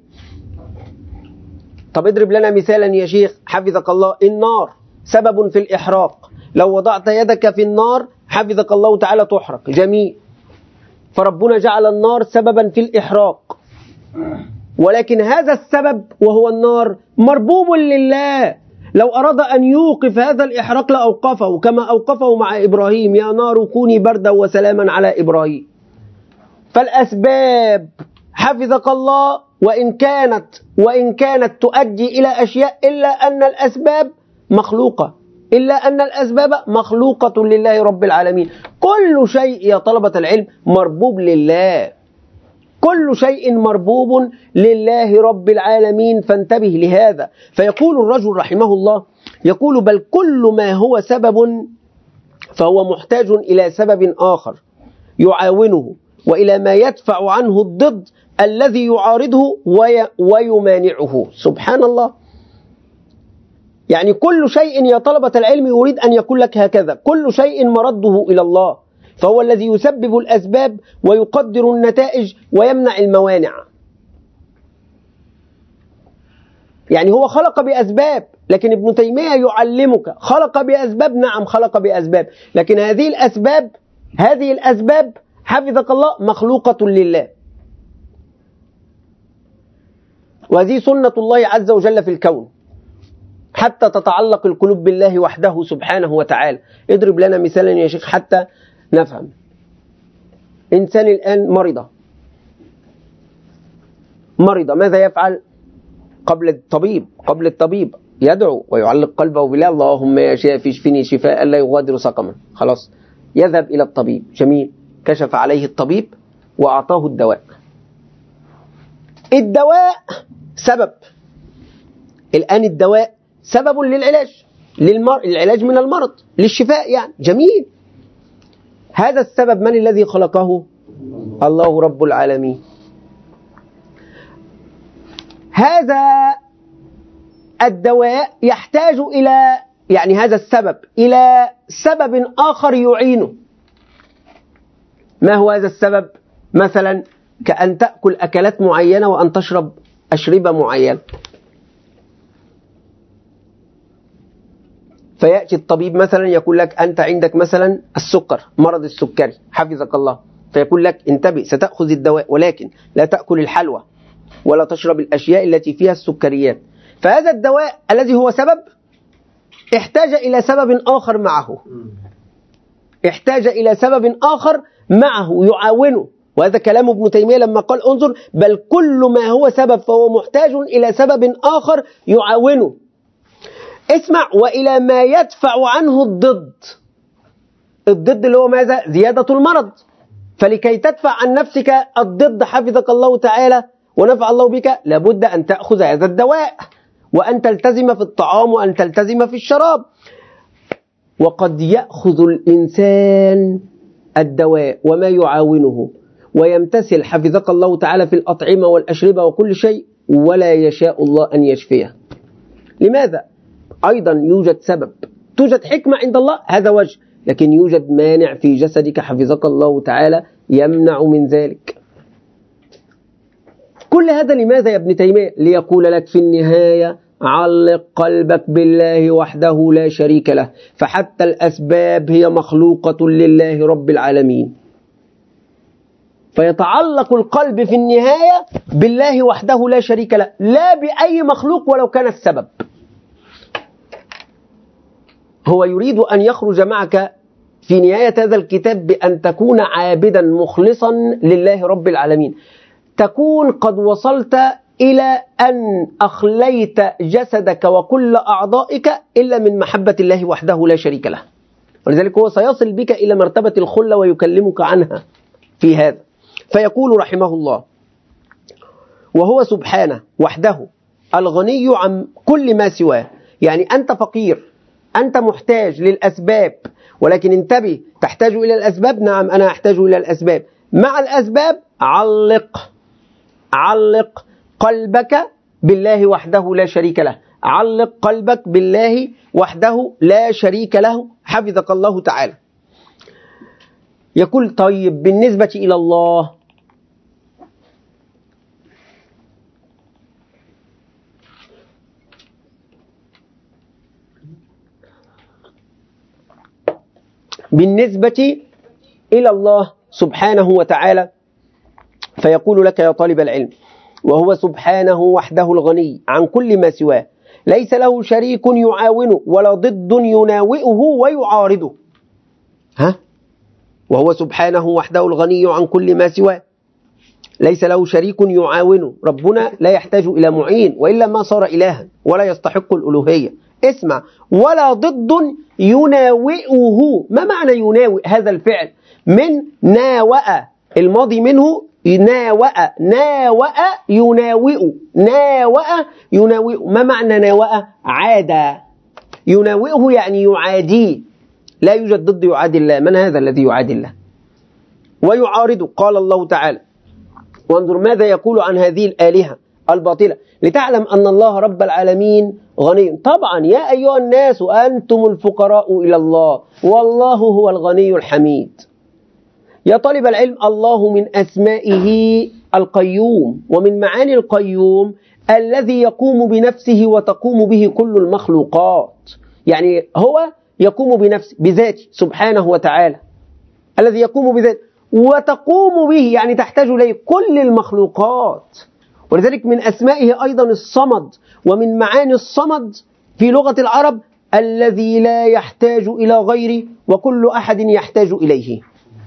طب اضرب لنا مثالا يا شيخ حفظك الله. النار سبب في الإحراق، لو وضعت يدك في النار حفظك الله تعالى تحرق، جميل، فربنا جعل النار سببا في الإحراق، ولكن هذا السبب وهو النار مربوب لله، لو أراد أن يوقف هذا الإحراق لأوقفه، كما أوقفه مع إبراهيم: يا نار كوني بردا وسلاما على إبراهيم. فالأسباب حفظك الله وإن كانت وإن كانت تؤدي إلى أشياء، إلا أن الأسباب مخلوقة إلا أن الأسباب مخلوقة لله رب العالمين. كل شيء يا طلبة العلم مربوب لله، كل شيء مربوب لله رب العالمين، فانتبه لهذا. فيقول الرجل رحمه الله، يقول: بل كل ما هو سبب فهو محتاج إلى سبب آخر يعاونه وإلى ما يدفع عنه الضد الذي يعارضه ويمانعه. سبحان الله. يعني كل شيء يا طلبة العلم يريد أن يقول لك هكذا، كل شيء مرده إلى الله، فهو الذي يسبب الأسباب ويقدر النتائج ويمنع الموانع. يعني هو خلق بأسباب، لكن ابن تيمية يعلمك خلق بأسباب، نعم خلق بأسباب، لكن هذه الأسباب هذه الأسباب حفظك الله مخلوقة لله، وهذه سنة الله عز وجل في الكون حتى تتعلق القلوب بالله وحده سبحانه وتعالى. اضرب لنا مثالا يا شيخ حتى نفهم. إنسان الآن مرض مرض ماذا يفعل؟ قبل الطبيب قبل الطبيب يدعو ويعلق قلبه بالله، اللهم يا شافي اشفني شفاء لا يغادر سقما. خلاص يذهب إلى الطبيب، جميل، كشف عليه الطبيب وأعطاه الدواء. الدواء سبب، الآن الدواء سبب للعلاج، للمر... العلاج من المرض، للشفاء يعني، جميل. هذا السبب من الذي خلقه؟ الله رب العالمين. هذا الدواء يحتاج إلى، يعني هذا السبب إلى سبب آخر يعينه. ما هو هذا السبب؟ مثلا كأن تأكل أكلات معينة وأن تشرب أشربة معينة، فيأتي الطبيب مثلا يقول لك أنت عندك مثلا السكر، مرض السكري حفظك الله، فيقول لك انتبه ستأخذ الدواء ولكن لا تأكل الحلوى ولا تشرب الأشياء التي فيها السكريات. فهذا الدواء الذي هو سبب احتاج إلى سبب آخر معه، احتاج إلى سبب آخر معه يعاونه. وهذا كلام ابن تيمية لما قال انظر بل كل ما هو سبب فهو محتاج إلى سبب آخر يعاونه. اسمع، وإلى ما يدفع عنه الضد. الضد اللي هو ماذا؟ زيادة المرض. فلكي تدفع عن نفسك الضد حفظك الله تعالى ونفع الله بك لابد أن تأخذ هذا الدواء، وأن تلتزم في الطعام وأن تلتزم في الشراب. وقد يأخذ الإنسان الدواء وما يعاونه ويمتثل حفظك الله تعالى في الأطعمة والأشربة وكل شيء، ولا يشاء الله أن يشفيه. لماذا؟ أيضا يوجد سبب، توجد حكمة عند الله، هذا وجه، لكن يوجد مانع في جسدك حفظك الله تعالى يمنع من ذلك. كل هذا لماذا يا ابن تيمية؟ ليقول لك في النهاية علق قلبك بالله وحده لا شريك له، فحتى الأسباب هي مخلوقة لله رب العالمين، فيتعلق القلب في النهاية بالله وحده لا شريك له، لا بأي مخلوق ولو كان السبب. هو يريد أن يخرج معك في نهاية هذا الكتاب بأن تكون عابدا مخلصا لله رب العالمين، تكون قد وصلت إلى أن أخليت جسدك وكل أعضائك إلا من محبة الله وحده لا شريك له. ولذلك هو سيصل بك إلى مرتبة الخلة ويكلمك عنها في هذا. فيقول رحمه الله وهو سبحانه وحده الغني عن كل ما سواه. يعني أنت فقير، أنت محتاج للأسباب، ولكن انتبه، تحتاج إلى الأسباب، نعم أنا أحتاج إلى الأسباب، مع الأسباب علق علق قلبك بالله وحده لا شريك له، علق قلبك بالله وحده لا شريك له حفظك الله تعالى. يقول طيب بالنسبة إلى الله، بالنسبة إلى الله سبحانه وتعالى فيقول لك يا طالب العلم وهو سبحانه وحده الغني عن كل ما سواه، ليس له شريك يعاونه ولا ضد يناوئه ويعارضه. ها؟ وهو سبحانه وحده الغني عن كل ما سواه، ليس له شريك يعاونه. ربنا لا يحتاج إلى معين، وإلا ما صار إلها ولا يستحق الألوهية. اسمع، ولا ضد يناوئه. ما معنى يناوئ؟ هذا الفعل من ناوأ، الماضي منه ناوأ، ناوأ يناوئ، ناوأ يناوئ. ما معنى ناوأ؟ عاد. يناوئه يعني يعاديه، لا يوجد ضد يعادي الله. من هذا الذي يعادي الله؟ ويعارضه. قال الله تعالى: وانظر ماذا يقول عن هذه الآلهة الباطلة لتعلم أن الله رب العالمين غني. طبعا يا أيها الناس أنتم الفقراء إلى الله والله هو الغني الحميد. يا طالب العلم، الله من أسمائه القيوم، ومن معاني القيوم الذي يقوم بنفسه وتقوم به كل المخلوقات. يعني هو يقوم بنفسه بذاته سبحانه وتعالى، الذي يقوم بذاته وتقوم به يعني تحتاج إليه كل المخلوقات. ولذلك من أسمائه أيضا الصمد، ومن معاني الصمد في لغة العرب الذي لا يحتاج إلى غيره وكل أحد يحتاج إليه.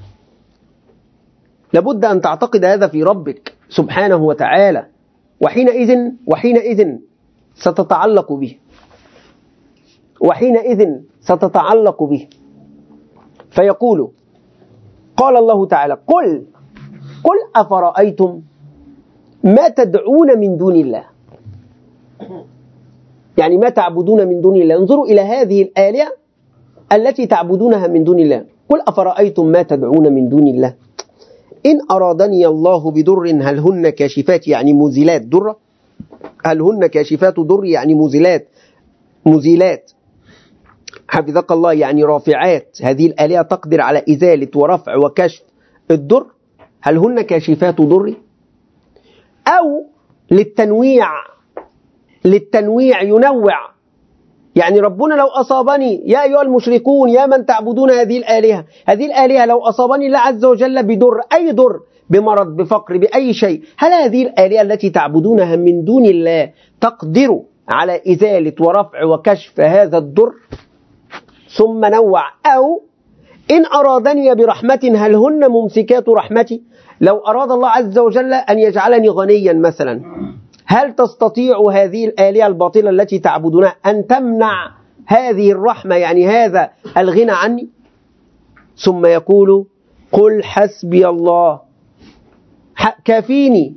لابد أن تعتقد هذا في ربك سبحانه وتعالى، وحينئذ وحينئذ ستتعلق به، وحينئذ ستتعلق به. فيقول: قال الله تعالى: قل قل أفرأيتم ما تدعون من دون الله، يعني ما تعبدون من دون الله. انظروا إلى هذه الآلهة التي تعبدونها من دون الله. قل أفرأيتم ما تدعون من دون الله إن أرادني الله بضر هل هن كاشفات يعني مزيلات ضر، هل هن كاشفات ضر يعني مزيلات مزيلات حفظك الله يعني رافعات. هذه الآلهة تقدر على إزالة ورفع وكشف الضر. هل هن كاشفات ضر؟ أو للتنويع، للتنويع ينوع، يعني ربنا لو أصابني يا أيها المشركون يا من تعبدون هذه الآلهة، هذه الآلهة لو أصابني الله عز وجل بضر، أي ضر، بمرض، بفقر، بأي شيء، هل هذه الآلهة التي تعبدونها من دون الله تقدر على إزالة ورفع وكشف هذا الضر؟ ثم نوع: أو إن أرادني برحمة هل هن ممسكات رحمتي؟ لو أراد الله عز وجل أن يجعلني غنيا مثلا، هل تستطيع هذه الآلهة الباطلة التي تعبدونها أن تمنع هذه الرحمة يعني هذا الغنى عني؟ ثم يقول: قل حسبي الله، كافيني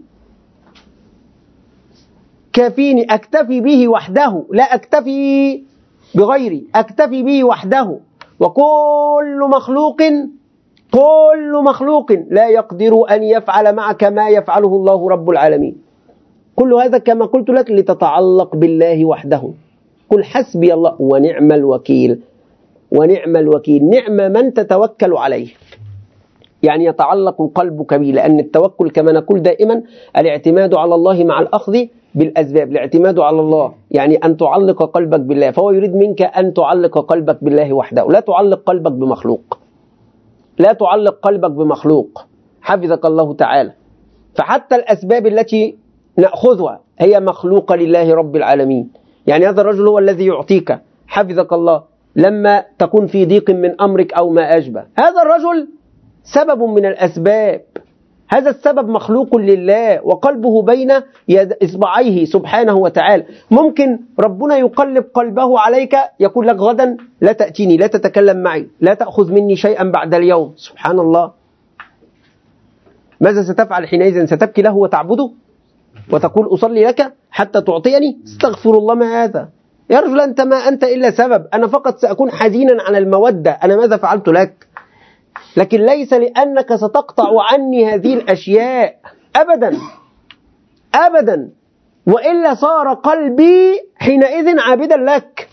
كافيني أكتفي به وحده، لا أكتفي بغيري، أكتفي به وحده. وكل مخلوق كل مخلوق لا يقدر أن يفعل معك ما يفعله الله رب العالمين. كل هذا كما قلت لك لتتعلق بالله وحده. قل حسبي الله ونعم الوكيل، ونعم الوكيل، نعم من تتوكل عليه، يعني يتعلق قلبك به. لأن التوكل كما نقول دائما الاعتماد على الله مع الأخذ بالأسباب. الاعتماد على الله يعني أن تعلق قلبك بالله، فهو يريد منك أن تعلق قلبك بالله وحده، لا تعلق قلبك بمخلوق، لا تعلق قلبك بمخلوق حفظك الله تعالى. فحتى الأسباب التي نأخذها هي مخلوقة لله رب العالمين. يعني هذا الرجل هو الذي يعطيك حفظك الله لما تكون في ضيق من أمرك أو ما أشبه، هذا الرجل سبب من الأسباب، هذا السبب مخلوق لله وقلبه بين إصبعيه سبحانه وتعالى. ممكن ربنا يقلب قلبه عليك، يقول لك غدا لا تأتيني، لا تتكلم معي، لا تأخذ مني شيئا بعد اليوم. سبحان الله، ماذا ستفعل حينئذ؟ ستبكي له وتعبده وتقول أصلي لك حتى تعطيني؟ استغفر الله، ما هذا يا رجل؟ أنت ما أنت إلا سبب، أنا فقط سأكون حزينا على المودة، أنا ماذا فعلت لك؟ لكن ليس لأنك ستقطع عني هذه الأشياء أبدا أبدا، وإلا صار قلبي حينئذ عابدا لك.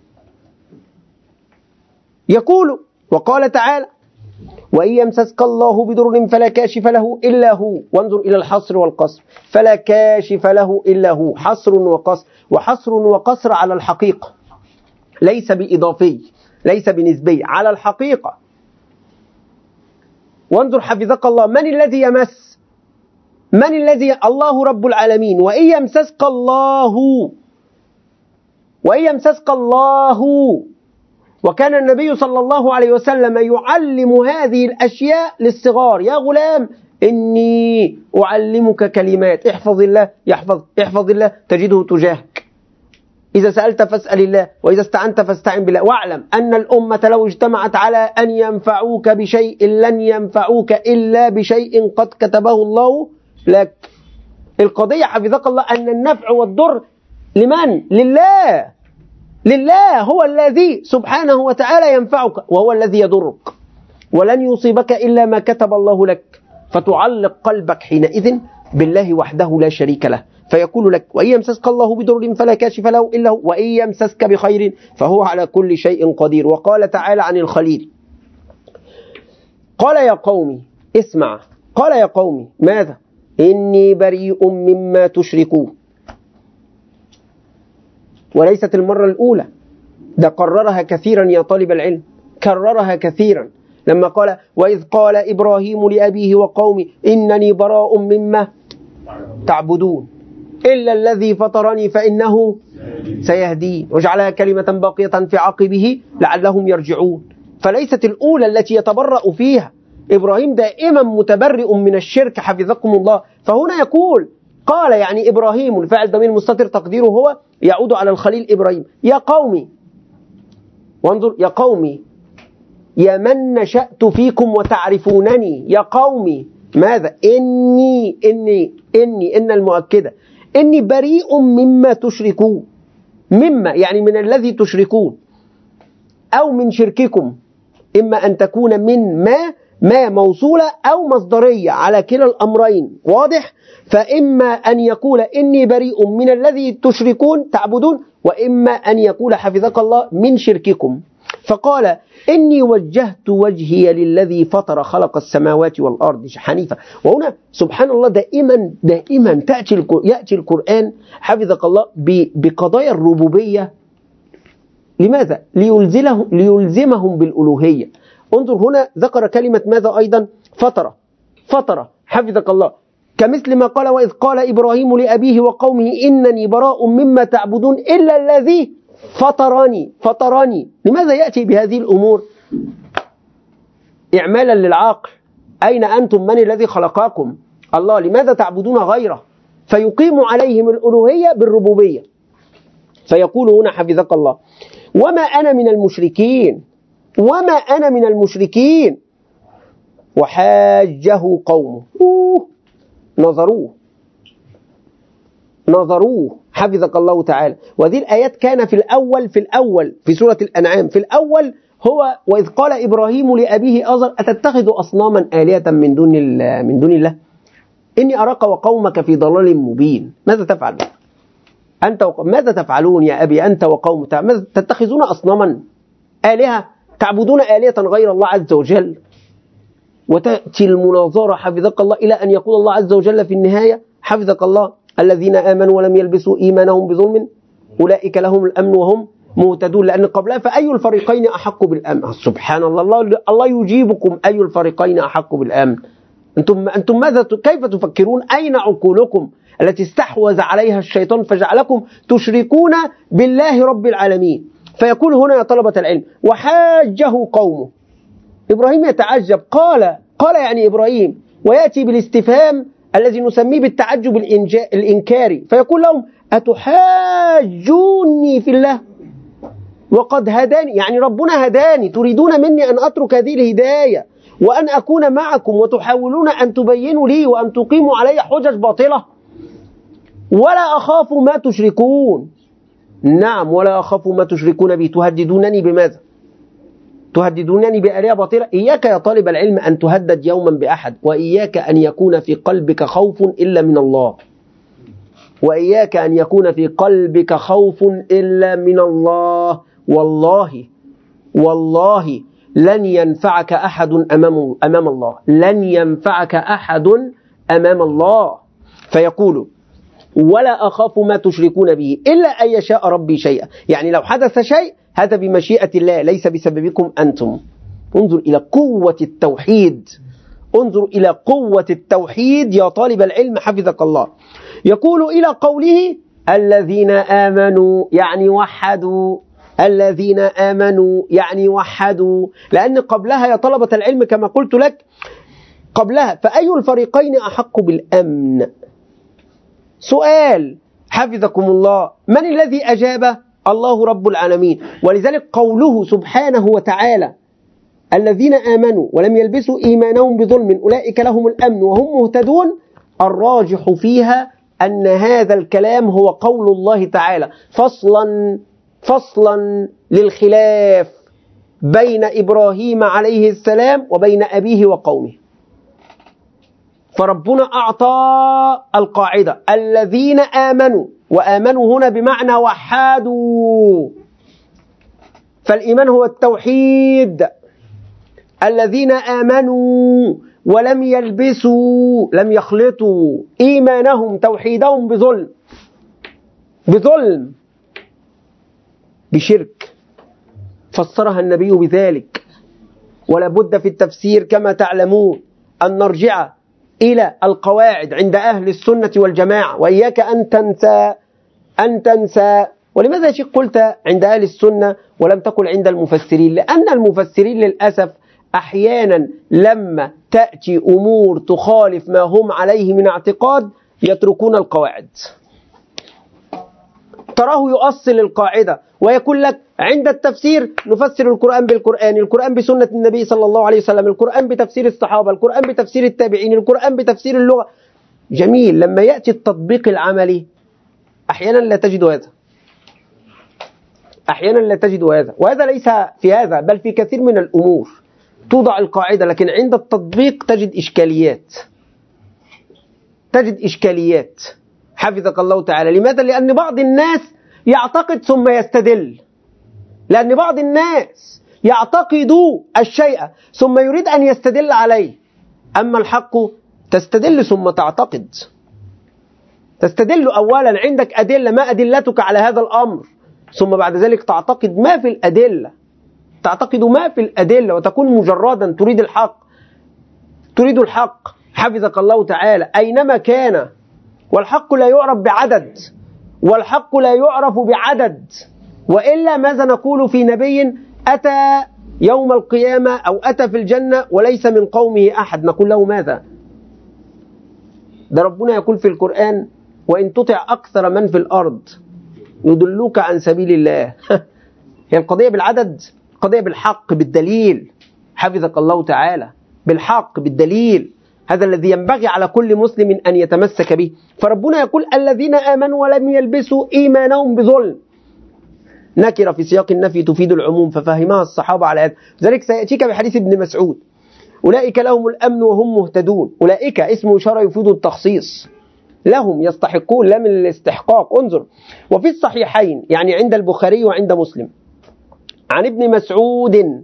يقول وقال تعالى: وإن يمسسك الله بضر فلا كاشف له إلا هو. وانظر إلى الحصر والقصر، فلا كاشف له إلا هو، حصر وقصر، وحصر وقصر على الحقيقة، ليس بإضافي، ليس بنسبي، على الحقيقة. وانظر حفظك الله، من الذي يمس؟ من الذي؟ الله رب العالمين. وإن يمسسك الله وإن يمسسك الله وكان النبي صلى الله عليه وسلم يعلم هذه الأشياء للصغار: يا غلام إني أعلمك كلمات، احفظ الله يحفظ، احفظ الله تجده تجاهك، إذا سألت فاسأل الله، وإذا استعنت فاستعن بالله، واعلم أن الأمة لو اجتمعت على أن ينفعوك بشيء لن ينفعوك إلا بشيء قد كتبه الله لك. القضية حفظك الله أن النفع والضر لمن؟ لله. لله، هو الذي سبحانه وتعالى ينفعك وهو الذي يضرك. ولن يصيبك إلا ما كتب الله لك، فتعلق قلبك حينئذ بالله وحده لا شريك له، فيقول لك: وإن يمسسك الله بضر فلا كاشف له إلا هو، وإن يمسسك بخير فهو على كل شيء قدير. وقال تعالى عن الخليل: قال يا قوم اسمع، قال يا قوم ماذا؟ إني بريء مما تشركون. وليست المرة الأولى، ده قررها كثيرا يا طالب العلم، كررها كثيرا لما قال: وإذ قال إبراهيم لأبيه وقومه إنني براء مما تعبدون إلا الذي فطرني فإنه سيهدين وجعلها كلمة باقية في عقبه لعلهم يرجعون. فليست الأولى التي يتبرأ فيها إبراهيم، دائما متبرئ من الشرك حفظكم الله. فهنا يقول قال يعني إبراهيم، الفاعل ضمير مستتر تقديره هو يعود على الخليل إبراهيم: يا قومي، وانظر يا قومي يا من نشأت فيكم وتعرفونني، يا قومي ماذا؟ إني إني إني إن المؤكدة، إني بريء مما تشركون، مما يعني من الذي تشركون أو من شرككم، إما أن تكون من ما ما موصولة أو مصدرية، على كلا الأمرين واضح. فإما أن يقول إني بريء من الذي تشركون تعبدون، وإما أن يقول حفظك الله من شرككم. فقال: إني وجهت وجهي للذي فطر خلق السماوات والأرض حنيفا. وهنا سبحان الله دائما دائما تأتي يأتي القرآن حفظك الله بقضايا الربوبية. لماذا؟ ليلزمهم, ليلزمهم بالألوهية. انظر هنا ذكر كلمة ماذا أيضا؟ فطر، فطر حفظك الله، كمثل ما قال: وإذ قال إبراهيم لأبيه وقومه إنني براء مما تعبدون إلا الذي فطرني فطرني. لماذا يأتي بهذه الأمور؟ إعمالا للعقل. أين أنتم؟ من الذي خلقكم؟ الله. لماذا تعبدون غيره؟ فيقيم عليهم الألوهية بالربوبية. فيقول هنا حفظك الله: وما أنا من المشركين، وما أنا من المشركين. وحاجه قومه، نظروه نظروه حفظك الله تعالى. وهذه الآيات كان في الأول في الأول في سورة الأنعام في الأول هو: وإذ قال إبراهيم لأبيه آزر أتتخذ أصناما آلهة من دون من دون الله إني أراك وقومك في ضلال مبين. ماذا تفعل أنت وق... ماذا تفعلون يا أبي أنت وقومك؟ ماذا تتخذون أصناما آلهة، تعبدون آلهة غير الله عز وجل. وتأتي المناظرة حفظك الله إلى أن يقول الله عز وجل في النهاية حفظك الله: الذين آمنوا ولم يلبسوا إيمانهم بظلم أولئك لهم الأمن وهم مهتدون. لأن قبلها فأي الفريقين أحق بالأمن؟ سبحان الله، الله, الله يجيبكم: أي الفريقين أحق بالأمن؟ أنتم, أنتم ماذا كيف تفكرون؟ أين عقولكم التي استحوذ عليها الشيطان فجعلكم تشركون بالله رب العالمين؟ فيقول هنا يا طلبة العلم: وحاجه قومه. إبراهيم يتعجب، قال قال يعني إبراهيم، ويأتي بالاستفهام الذي نسميه بالتعجب الإنكاري، فيقول لهم: أتحاجوني في الله وقد هداني، يعني ربنا هداني، تريدون مني أن أترك هذه الهداية وأن أكون معكم وتحاولون أن تبينوا لي وأن تقيموا علي حجج باطلة؟ ولا أخاف ما تشركون. نعم، ولا أخاف ما تشركون به. تهددونني بماذا؟ تهددونني بآلهة باطلة. إياك يا طالب العلم أن تهدد يوما بأحد، وإياك أن يكون في قلبك خوف إلا من الله، وإياك أن يكون في قلبك خوف إلا من الله. والله والله لن ينفعك أحد أمام أمام الله، لن ينفعك أحد أمام الله. فيقول: ولا أخاف ما تشركون به إلا أن يشاء ربي شيئا. يعني لو حدث شيء هذا بمشيئة الله ليس بسببكم أنتم. انظر إلى قوة التوحيد، انظر إلى قوة التوحيد يا طالب العلم حفظك الله. يقول إلى قوله: الذين آمنوا يعني وحدوا، الذين آمنوا يعني وحدوا. لأن قبلها يا طلبة العلم كما قلت لك قبلها: فأي الفريقين أحق بالأمن؟ سؤال حفظكم الله، من الذي أجاب؟ الله رب العالمين. ولذلك قوله سبحانه وتعالى: الذين آمنوا ولم يلبسوا إيمانهم بظلم أولئك لهم الأمن وهم مهتدون، الراجح فيها أن هذا الكلام هو قول الله تعالى فصلا فصلا للخلاف بين إبراهيم عليه السلام وبين أبيه وقومه. فربنا أعطى القاعدة الذين آمنوا، وآمنوا هنا بمعنى وحادوا، فالإيمان هو التوحيد. الذين آمنوا ولم يلبسوا، لم يخلطوا إيمانهم توحيدهم بظلم، بظلم بشرك، فسرها النبي بذلك. ولا بد في التفسير كما تعلمون أن نرجع إلى القواعد عند أهل السنة والجماعة، وإياك أن تنسى أن تنسى. ولماذا يا شيخ قلت عند أهل السنة ولم تقل عند المفسرين؟ لأن المفسرين للأسف أحيانا لما تأتي أمور تخالف ما هم عليه من اعتقاد يتركون القواعد. تراه يؤصل القاعدة ويقول لك عند التفسير نفسر القرآن بالقرآن، القرآن بسنة النبي صلى الله عليه وسلم، القرآن بتفسير الصحابة، القرآن بتفسير التابعين، القرآن بتفسير اللغة. جميل. لما يأتي التطبيق العملي أحيانا لا تجد هذا، أحيانا لا تجد هذا. وهذا ليس في هذا بل في كثير من الأمور توضع القاعدة، لكن عند التطبيق تجد إشكاليات، تجد إشكاليات حفظك الله تعالى. لماذا؟ لأن بعض الناس يعتقد ثم يستدل، لأن بعض الناس يعتقد الشيء ثم يريد أن يستدل عليه. أما الحق تستدل ثم تعتقد. تستدل أولا، عندك أدلة، ما أدلتك على هذا الأمر، ثم بعد ذلك تعتقد ما في الأدلة، تعتقد ما في الأدلة وتكون مجردا تريد الحق، تريد الحق حفظك الله تعالى أينما كان. والحق لا يعرف بعدد، والحق لا يعرف بعدد، وإلا ماذا نقول في نبي أتى يوم القيامة أو أتى في الجنة وليس من قومه أحد؟ نقول له ماذا؟ ده ربنا يقول في القرآن وإن تطع أكثر من في الأرض يضلوك عن سبيل الله. هي القضية بالعدد؟ القضية بالحق بالدليل حفظك الله تعالى، بالحق بالدليل. هذا الذي ينبغي على كل مسلم أن يتمسك به. فربنا يقول الذين آمنوا ولم يلبسوا إيمانهم بظلم، نكرة في سياق النفي تفيد العموم، ففهمها الصحابة على هذا. ذلك سيأتيك بحديث ابن مسعود أولئك لهم الأمن وهم مهتدون. أولئك اسم إشارة يفيد التخصيص، لهم يستحقون، لا من الاستحقاق. انظر، وفي الصحيحين يعني عند البخاري وعند مسلم عن ابن مسعود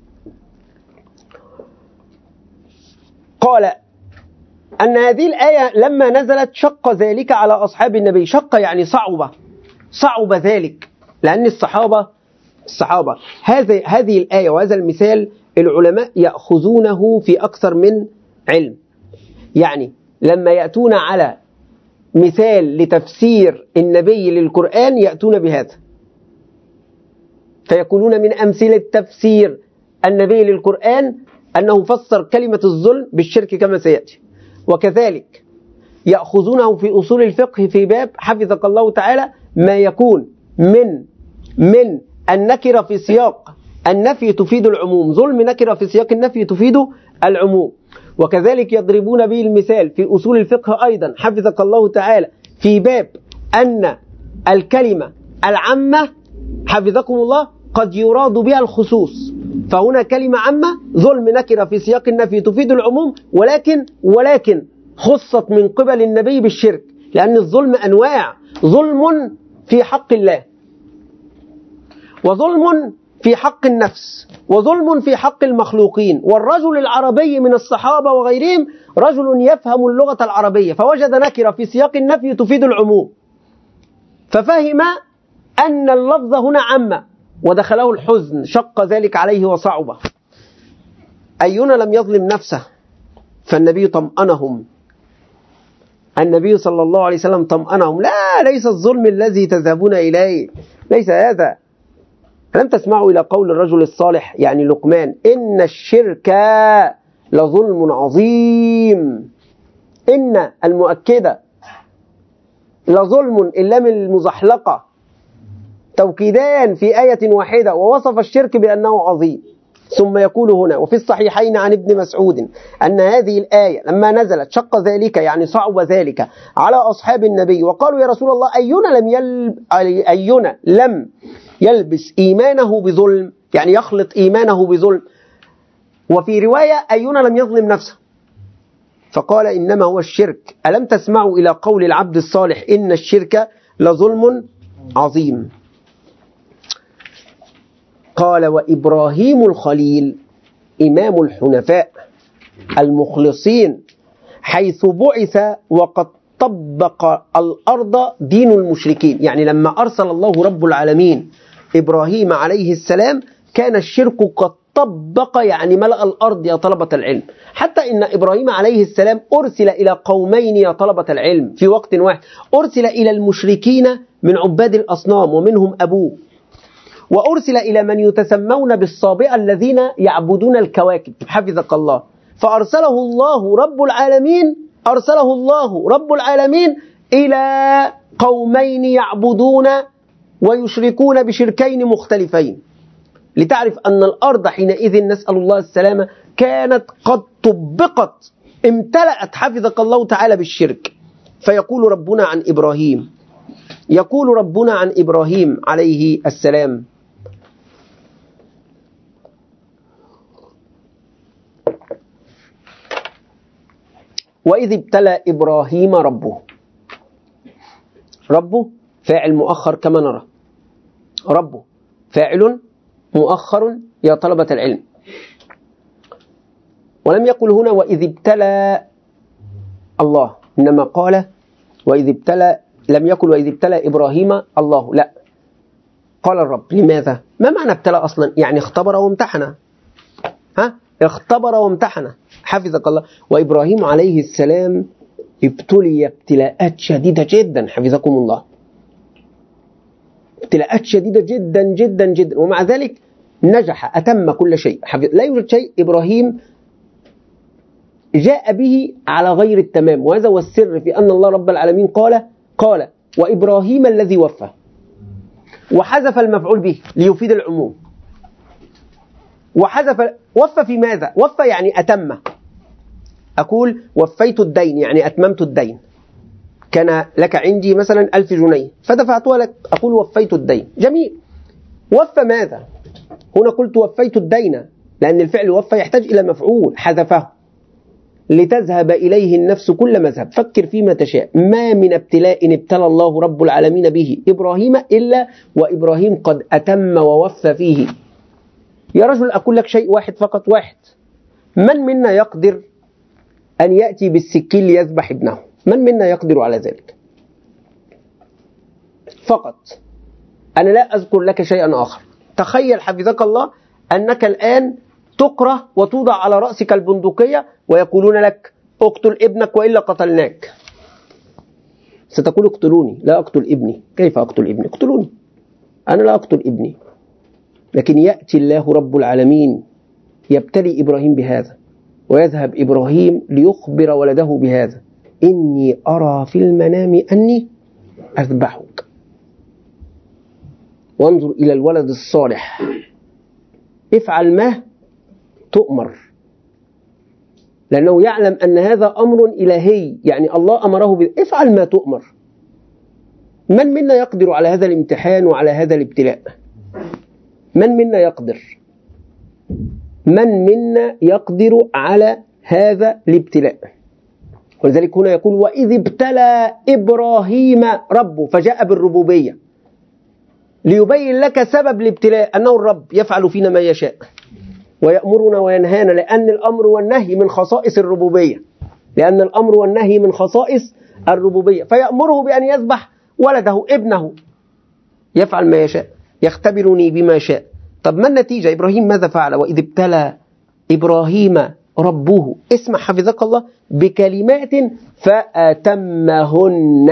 قال أن هذه الآية لما نزلت شق ذلك على أصحاب النبي. شق يعني صعب، صعب ذلك، لأن الصحابة الصحابة هذه هذه الآية وهذا المثال العلماء يأخذونه في أكثر من علم. يعني لما يأتون على مثال لتفسير النبي للقرآن يأتون بهذا، فيقولون من أمثلة تفسير النبي للقرآن أنه فسر كلمة الظلم بالشرك كما سيأتي. وكذلك يأخذونه في أصول الفقه في باب حفظك الله تعالى ما يكون من من النكرة في سياق النفي تفيد العموم، ظلم نكرة في سياق النفي تفيد العموم. وكذلك يضربون به المثال في أصول الفقه أيضا حفظك الله تعالى في باب أن الكلمة العامة حفظكم الله قد يراد بها الخصوص. فهنا كلمة عامة ظلم نكرة في سياق النفي تفيد العموم، ولكن ولكن خصت من قبل النبي بالشرك، لأن الظلم أنواع، ظلم في حق الله، وظلم في حق النفس، وظلم في حق المخلوقين. والرجل العربي من الصحابة وغيرهم رجل يفهم اللغة العربية، فوجد نكرة في سياق النفي تفيد العموم، ففهم أن اللفظ هنا عامة ودخله الحزن، شق ذلك عليه وصعبه. أينا لم يظلم نفسه؟ فالنبي طمأنهم، النبي صلى الله عليه وسلم طمأنهم. لا، ليس الظلم الذي تذهبون إليه، ليس هذا. لم تسمعوا إلى قول الرجل الصالح يعني لقمان إن الشرك لظلم عظيم. إن المؤكدة لظلم إلا من المزحلقة، توكيدان في آية واحدة، ووصف الشرك بأنه عظيم. ثم يقول هنا وفي الصحيحين عن ابن مسعود أن هذه الآية لما نزلت شق ذلك يعني صعب ذلك على أصحاب النبي، وقالوا يا رسول الله أينا لم, يلب... أينا لم يلبس إيمانه بظلم، يعني يخلط إيمانه بظلم. وفي رواية أينا لم يظلم نفسه، فقال إنما هو الشرك. ألم تسمعوا إلى قول العبد الصالح إن الشرك لظلم عظيم. قال وإبراهيم الخليل إمام الحنفاء المخلصين حيث بعث وقد طبق الأرض دين المشركين. يعني لما أرسل الله رب العالمين إبراهيم عليه السلام كان الشرك قد طبق، يعني ملأ الأرض يا طلبة العلم. حتى إن إبراهيم عليه السلام أرسل إلى قومين يا طلبة العلم في وقت واحد. أرسل إلى المشركين من عباد الأصنام ومنهم أبوه، وأرسل إلى من يتسمون بالصابئة الذين يعبدون الكواكب حفظك الله. فأرسله الله رب العالمين أرسله الله رب العالمين إلى قومين يعبدون ويشركون بشركين مختلفين، لتعرف أن الأرض حينئذ نسأل الله السلامة كانت قد طبقت، امتلأت حفظك الله تعالى بالشرك. فيقول ربنا عن إبراهيم يقول ربنا عن إبراهيم عليه السلام وإذ ابتلى إبراهيم ربه. ربه فاعل مؤخر كما نرى، ربه فاعل مؤخر يا طلبة العلم. ولم يقل هنا وإذ ابتلى الله، إنما قال وإذ ابتلى، لم يقل وإذ ابتلى إبراهيم الله، لا، قال الرب. لماذا؟ ما معنى ابتلى أصلا؟ يعني اختبر وامتحن، ها اختبر وامتحن حفظك الله. وإبراهيم عليه السلام ابتلي ابتلاءات شديدة جدا حفظكم الله، ابتلاءات شديدة جدا جدا جدا، ومع ذلك نجح، أتم كل شيء. لا يوجد شيء إبراهيم جاء به على غير التمام، وهذا هو السر في أن الله رب العالمين قال قال وإبراهيم الذي وفى، وحذف المفعول به ليفيد العموم، وحذف وفى في ماذا؟ وفى يعني أتم. أقول وفيت الدين يعني أتممت الدين، كان لك عندي مثلا ألف جنيه فدفعتها لك، أقول وفيت الدين، جميل. وفى ماذا؟ هنا قلت وفيت الدين لأن الفعل وفى يحتاج إلى مفعول، حذفه لتذهب إليه النفس كل مذهب. فكر فيما تشاء، ما من ابتلاء ابتلى الله رب العالمين به إبراهيم إلا وإبراهيم قد أتم ووفى فيه. يا رجل أقول لك شيء واحد فقط، واحد، من منا يقدر أن يأتي بالسكين ليذبح ابنه؟ من منا يقدر على ذلك؟ فقط. أنا لا أذكر لك شيئا آخر. تخيل حفظك الله أنك الآن تكره وتوضع على رأسك البندقية ويقولون لك اقتل ابنك وإلا قتلناك. ستقول اقتلوني، لا أقتل ابني. كيف أقتل ابني؟ اقتلوني، أنا لا أقتل ابني. لكن يأتي الله رب العالمين يبتلي إبراهيم بهذا، ويذهب إبراهيم ليخبر ولده بهذا، إني أرى في المنام أني أذبحك. وانظر إلى الولد الصالح، افعل ما تؤمر، لأنه يعلم أن هذا أمر إلهي، يعني الله أمره به، افعل ما تؤمر. من منا يقدر على هذا الامتحان وعلى هذا الابتلاء؟ من منا يقدر؟ من منا يقدر على هذا الابتلاء؟ ولذلك هنا يقول وإذ ابتلى إبراهيم ربه، فجاء بالربوبية ليبين لك سبب الابتلاء، أنه الرب يفعل فينا ما يشاء ويأمرنا وينهانا، لأن الأمر والنهي من خصائص الربوبية، لأن الأمر والنهي من خصائص الربوبية. فيأمره بأن يذبح ولده ابنه، يفعل ما يشاء، يختبرني بما شاء. طب ما النتيجة؟ إبراهيم ماذا فعل؟ وإذ ابتلى إبراهيم ربه، اسمع حفظك الله، بكلمات فأتمهن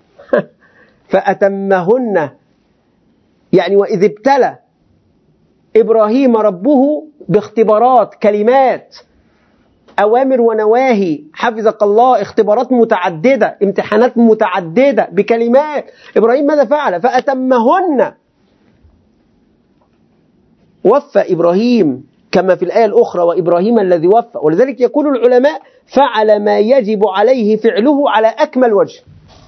فأتمهن، يعني وإذ ابتلى إبراهيم ربه باختبارات، كلمات، أوامر ونواهي حفظك الله، اختبارات متعددة، امتحانات متعددة بكلمات. إبراهيم ماذا فعل؟ فأتمهن. وفى إبراهيم كما في الآية الأخرى وإبراهيم الذي وفى. ولذلك يقول العلماء فعل ما يجب عليه فعله على أكمل وجه.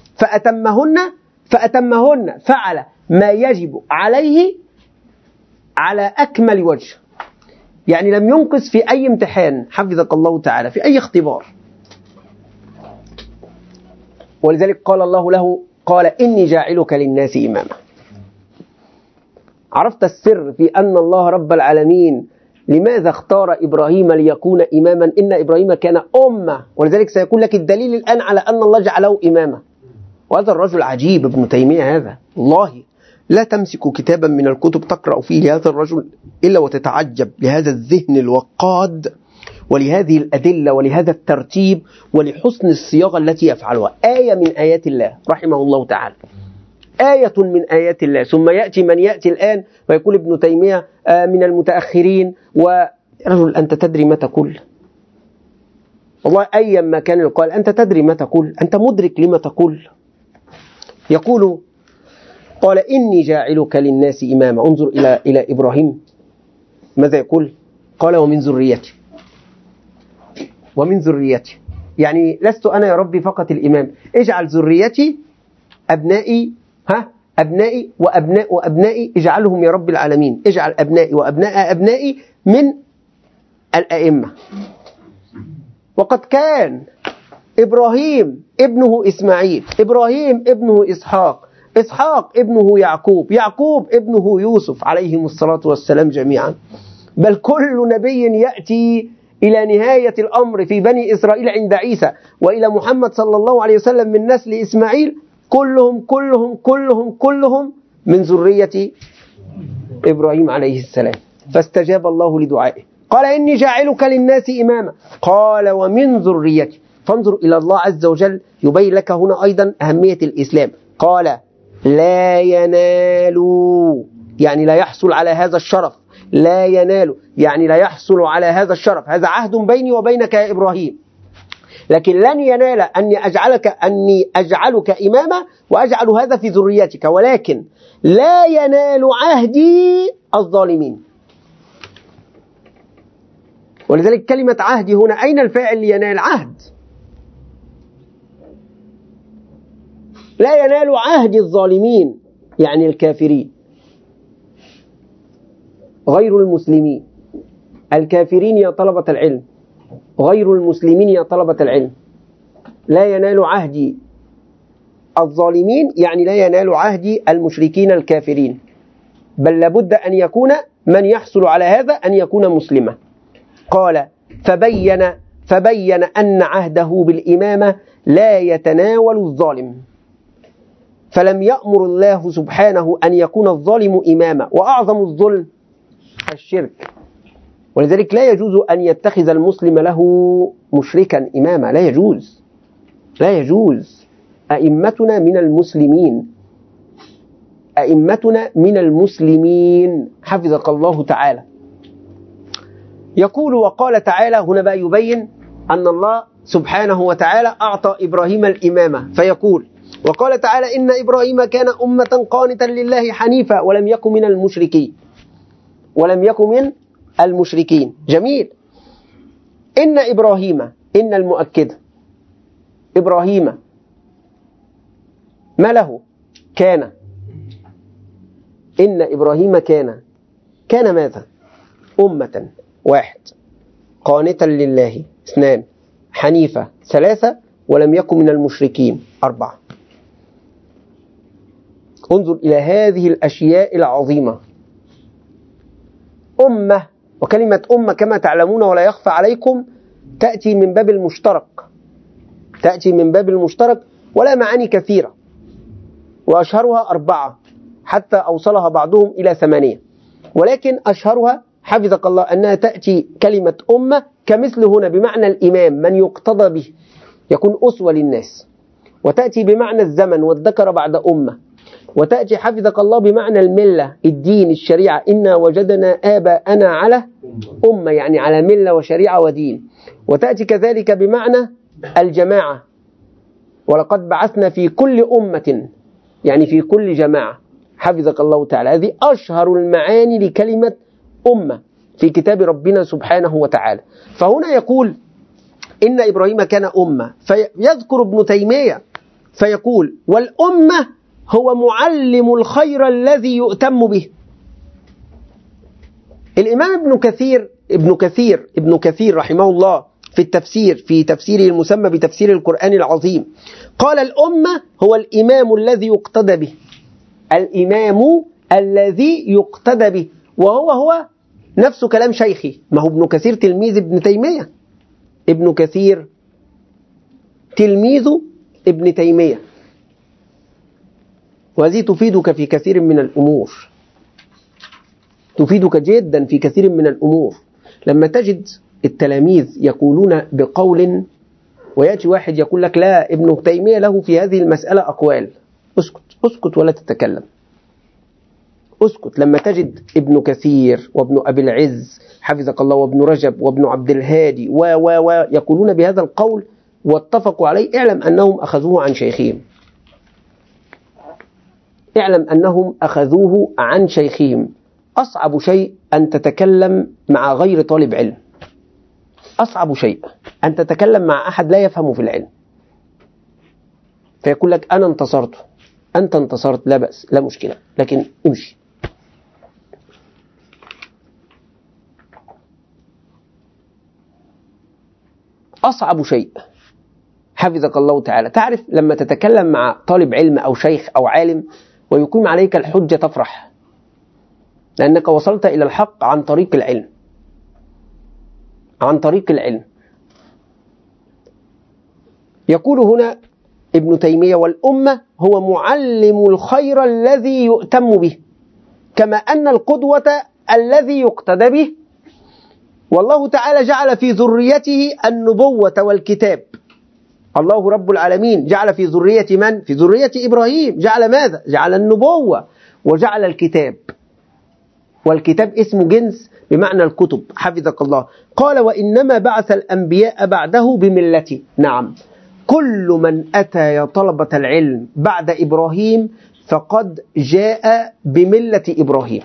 فأتمهن فأتمهن فعل ما يجب عليه على أكمل وجه، يعني لم ينقص في أي امتحان حفظك الله تعالى، في أي اختبار. ولذلك قال الله له قال إني جاعلك للناس إماما. عرفت السر في أن الله رب العالمين لماذا اختار إبراهيم ليكون إماما؟ إن إبراهيم كان أمة، ولذلك سيكون لك الدليل الآن على أن الله جعله إماما. وهذا الرجل عجيب ابن تيمية هذا، والله لا تمسك كتابا من الكتب تقرأ فيه هذا الرجل إلا وتتعجب لهذا الذهن الوقاد ولهذه الأدلة ولهذا الترتيب ولحسن الصياغة التي يفعلها. آية من آيات الله رحمه الله تعالى، آية من آيات الله. ثم يأتي من يأتي الآن ويقول ابن تيمية من المتأخرين، ورجل أنت تدري ما تقول، والله أيا ما كان يقال أنت تدري ما تقول، أنت مدرك لما تقول. يقول قال إني جاعلك للناس إماما. انظر إلى إلى إبراهيم ماذا يقول؟ قال ومن ذريتي، ومن ذريتي، يعني لست أنا يا ربي فقط الإمام، اجعل ذريتي أبنائي، ها أبنائي وأبناء وأبنائي، اجعلهم يا رب العالمين، اجعل أبنائي وأبناء أبنائي من الأئمة. وقد كان إبراهيم ابنه إسماعيل، إبراهيم ابنه إسحاق، إسحاق ابنه يعقوب، يعقوب ابنه يوسف عليهم الصلاة والسلام جميعا. بل كل نبي يأتي إلى نهاية الأمر في بني إسرائيل عند عيسى وإلى محمد صلى الله عليه وسلم من نسل إسماعيل كلهم كلهم كلهم كلهم من ذرية إبراهيم عليه السلام. فاستجاب الله لدعائه، قال إني جاعلك للناس إماما، قال ومن ذريتي. فانظر إلى الله عز وجل يبين لك هنا أيضا أهمية الإسلام. قال لا ينال، يعني لا يحصل على هذا الشرف، لا ينال يعني لا يحصل على هذا الشرف، هذا عهد بيني وبينك يا إبراهيم، لكن لن ينال أني أجعلك أني أجعلك إماما وأجعل هذا في ذريتك، ولكن لا ينال عهدي الظالمين. ولذلك كلمة عهدي هنا أين الفاعل لينال؟ عهد. لا ينال عهد الظالمين يعني الكافرين غير المسلمين. الكافرين يا طلبة العلم، غير المسلمين يا طلبة العلم. لا ينال عهدي الظالمين يعني لا ينال عهدي المشركين الكافرين، بل لابد أن يكون من يحصل على هذا أن يكون مسلما. قال فبين فبين أن عهده بالإمامة لا يتناول الظالم، فلم يأمر الله سبحانه أن يكون الظالم إماما، وأعظم الظلم الشرك. ولذلك لا يجوز أن يتخذ المسلم له مشركا إماما، لا يجوز، لا يجوز. أئمتنا من المسلمين، أئمتنا من المسلمين حفظك الله تعالى. يقول وقال تعالى، هنا بقى يبين أن الله سبحانه وتعالى أعطى إبراهيم الإمامة، فيقول وقال تعالى إن إبراهيم كان أمة قانتا لله حنيفا ولم يكن من المشركين، ولم يكن من المشركين. جميل. إن إبراهيم، إن المؤكدة، إبراهيم ما له؟ كان. إن إبراهيم كان، كان ماذا؟ أمة، واحد، قانتا لله، اثنان، حنيفة، ثلاثة، ولم يكن من المشركين، أربعة. انظر إلى هذه الأشياء العظيمة. أمة، وكلمة أمة كما تعلمون ولا يخفى عليكم تأتي من باب المشترك، تأتي من باب المشترك ولا معاني كثيرة، وأشهرها أربعة حتى أوصلها بعضهم إلى ثمانية، ولكن أشهرها حفظك الله أنها تأتي كلمة أمة كمثل هنا بمعنى الإمام، من يقتضى به يكون أسوة للناس، وتأتي بمعنى الزمن والذكر بعد أمة، وتأتي حفظك الله بمعنى الملة، الدين، الشريعة، إنا وجدنا آباءنا على أمة يعني على ملة وشريعة ودين، وتأتي كذلك بمعنى الجماعة، ولقد بعثنا في كل أمة يعني في كل جماعة، حفظك الله تعالى. هذه أشهر المعاني لكلمة أمة في كتاب ربنا سبحانه وتعالى. فهنا يقول إن إبراهيم كان أمة، فيذكر ابن تيمية فيقول والأمة هو معلم الخير الذي يؤتم به. الإمام ابن كثير ابن كثير ابن كثير رحمه الله في التفسير في تفسيره المسمى بتفسير القرآن العظيم قال الأمة هو الإمام الذي يقتدى به، الإمام الذي يقتدى به، وهو هو نفس كلام شيخي. ما هو ابن كثير تلميذ ابن تيمية، ابن كثير تلميذ ابن تيمية، وهذه تفيدك في كثير من الأمور، تفيدك جدا في كثير من الأمور. لما تجد التلاميذ يقولون بقول ويأتي واحد يقول لك لا ابن تيمية له في هذه المسألة أقوال، اسكت اسكت ولا تتكلم، اسكت. لما تجد ابن كثير وابن أبي العز حفظك الله وابن رجب وابن عبد الهادي و و و يقولون بهذا القول واتفقوا عليه، اعلم أنهم أخذوه عن شيخهم، اعلم أنهم أخذوه عن شيخهم. أصعب شيء أن تتكلم مع غير طالب علم، أصعب شيء أن تتكلم مع أحد لا يفهم في العلم، فيقول لك أنا انتصرت، أنت انتصرت، لا بأس لا مشكلة، لكن امشي. أصعب شيء حفظك الله تعالى، تعرف لما تتكلم مع طالب علم أو شيخ أو عالم ويقيم عليك الحجة تفرح، لأنك وصلت إلى الحق عن طريق العلم، عن طريق العلم. يقول هنا ابن تيمية والأمة هو معلم الخير الذي يؤتم به، كما أن القدوة الذي يقتدى به. والله تعالى جعل في ذريته النبوة والكتاب، الله رب العالمين جعل في ذرية من؟ في ذرية إبراهيم جعل ماذا؟ جعل النبوة وجعل الكتاب، والكتاب اسم جنس بمعنى الكتب حفظك الله. قال وإنما بعث الأنبياء بعده بملته، نعم كل من أتى طلبة العلم بعد إبراهيم فقد جاء بملة إبراهيم.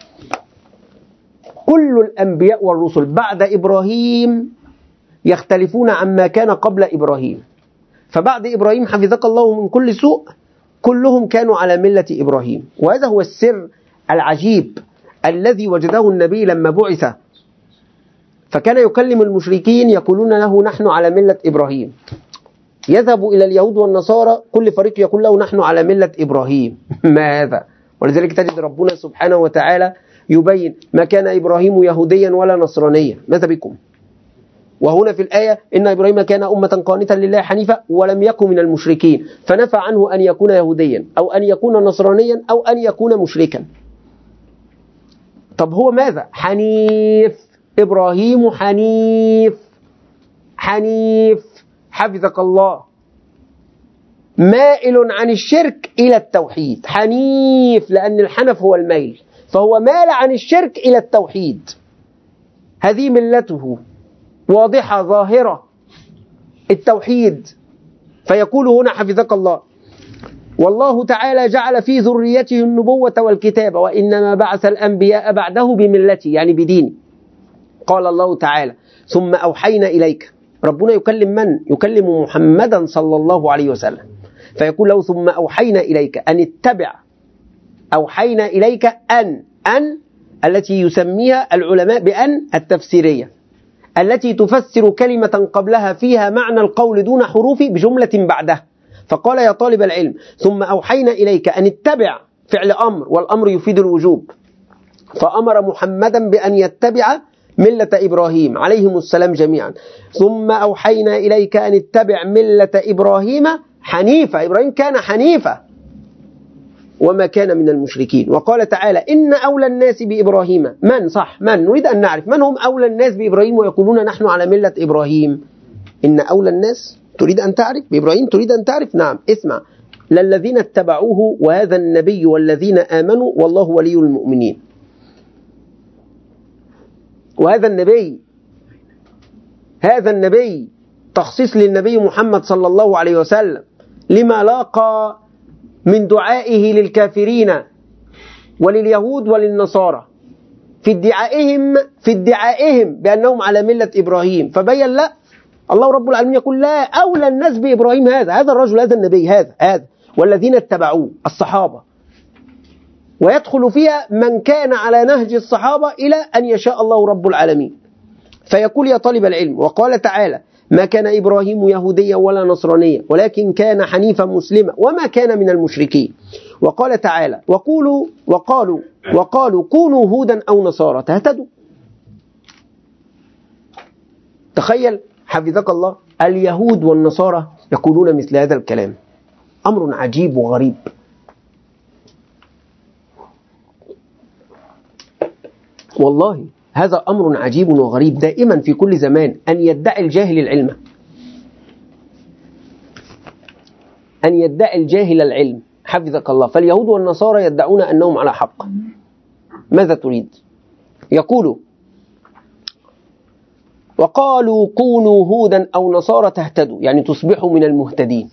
كل الأنبياء والرسل بعد إبراهيم يختلفون عما كان قبل إبراهيم، فبعد إبراهيم حفظك الله من كل سوء كلهم كانوا على ملة إبراهيم. وهذا هو السر العجيب الذي وجده النبي لما بعث، فكان يكلم المشركين يقولون له نحن على ملة إبراهيم، يذهب إلى اليهود والنصارى كل فريق يقول له نحن على ملة إبراهيم. ما هذا؟ ولذلك تجد ربنا سبحانه وتعالى يبين ما كان إبراهيم يهوديا ولا نصرانيا، ماذا بكم؟ وهنا في الآية إن إبراهيم كان أمة قانتا لله حنيفا ولم يكن من المشركين، فنفى عنه أن يكون يهوديا أو أن يكون نصرانيا أو أن يكون مشركا. طب هو ماذا؟ حنيف، إبراهيم حنيف، حنيف حفظك الله، مائل عن الشرك إلى التوحيد، حنيف لأن الحنف هو الميل، فهو مال عن الشرك إلى التوحيد، هذه ملته واضحة ظاهرة التوحيد. فيقول هنا حفظك الله والله تعالى جعل في ذريته النبوة والكتاب وإنما بعث الأنبياء بعده بملته يعني بدين. قال الله تعالى ثم أوحينا إليك، ربنا يكلم من؟ يكلم محمدا صلى الله عليه وسلم، فيقول له ثم أوحينا إليك أن اتبع، أوحينا إليك أن أن التي يسميها العلماء بأن التفسيرية، التي تفسر كلمة قبلها فيها معنى القول دون حروف بجملة بعدها. فقال يا طالب العلم ثم أوحينا إليك أن اتبع فعل أمر، والأمر يفيد الوجوب، فأمر محمدا بأن يتبع ملة إبراهيم عليهم السلام جميعا. ثم أوحينا إليك أن اتبع ملة إبراهيم حنيفة، إبراهيم كان حنيفة وما كان من المشركين. وقال تعالى إن أولى الناس بإبراهيم، من صح من نريد أن نعرف من هم أولى الناس بإبراهيم ويقولون نحن على ملة إبراهيم. إن أولى الناس تريد أن تعرف بإبراهيم، تريد أن تعرف، نعم اسمع، للذين اتبعوه وهذا النبي والذين آمنوا والله ولي المؤمنين. وهذا النبي، هذا النبي تخصيص للنبي محمد صلى الله عليه وسلم لما لاقى من دعائه للكافرين ولليهود وللنصارى في ادعائهم في ادعائهم بأنهم على ملة إبراهيم، فبين لا، الله رب العالمين يقول لا، أولى الناس بإبراهيم هذا هذا الرجل، هذا النبي، هذا هذا والذين اتبعوه الصحابة. ويدخل فيها من كان على نهج الصحابة إلى أن يشاء الله رب العالمين. فيقول يا طالب العلم: وقال تعالى: ما كان إبراهيم يهوديا ولا نصرانيا ولكن كان حنيفا مسلما وما كان من المشركين. وقال تعالى: وقولوا وقالوا وقالوا كونوا هودا أو نصارى تهتدوا. تخيل حفظك الله، اليهود والنصارى يقولون مثل هذا الكلام. أمر عجيب وغريب. والله هذا أمر عجيب وغريب. دائما في كل زمان أن يدعي الجاهل العلم، أن يدعي الجاهل العلم حفظك الله. فاليهود والنصارى يدعون أنهم على حق. ماذا تريد؟ يقول: وقالوا كونوا هودا أو نصارى تهتدوا، يعني تصبحوا من المهتدين.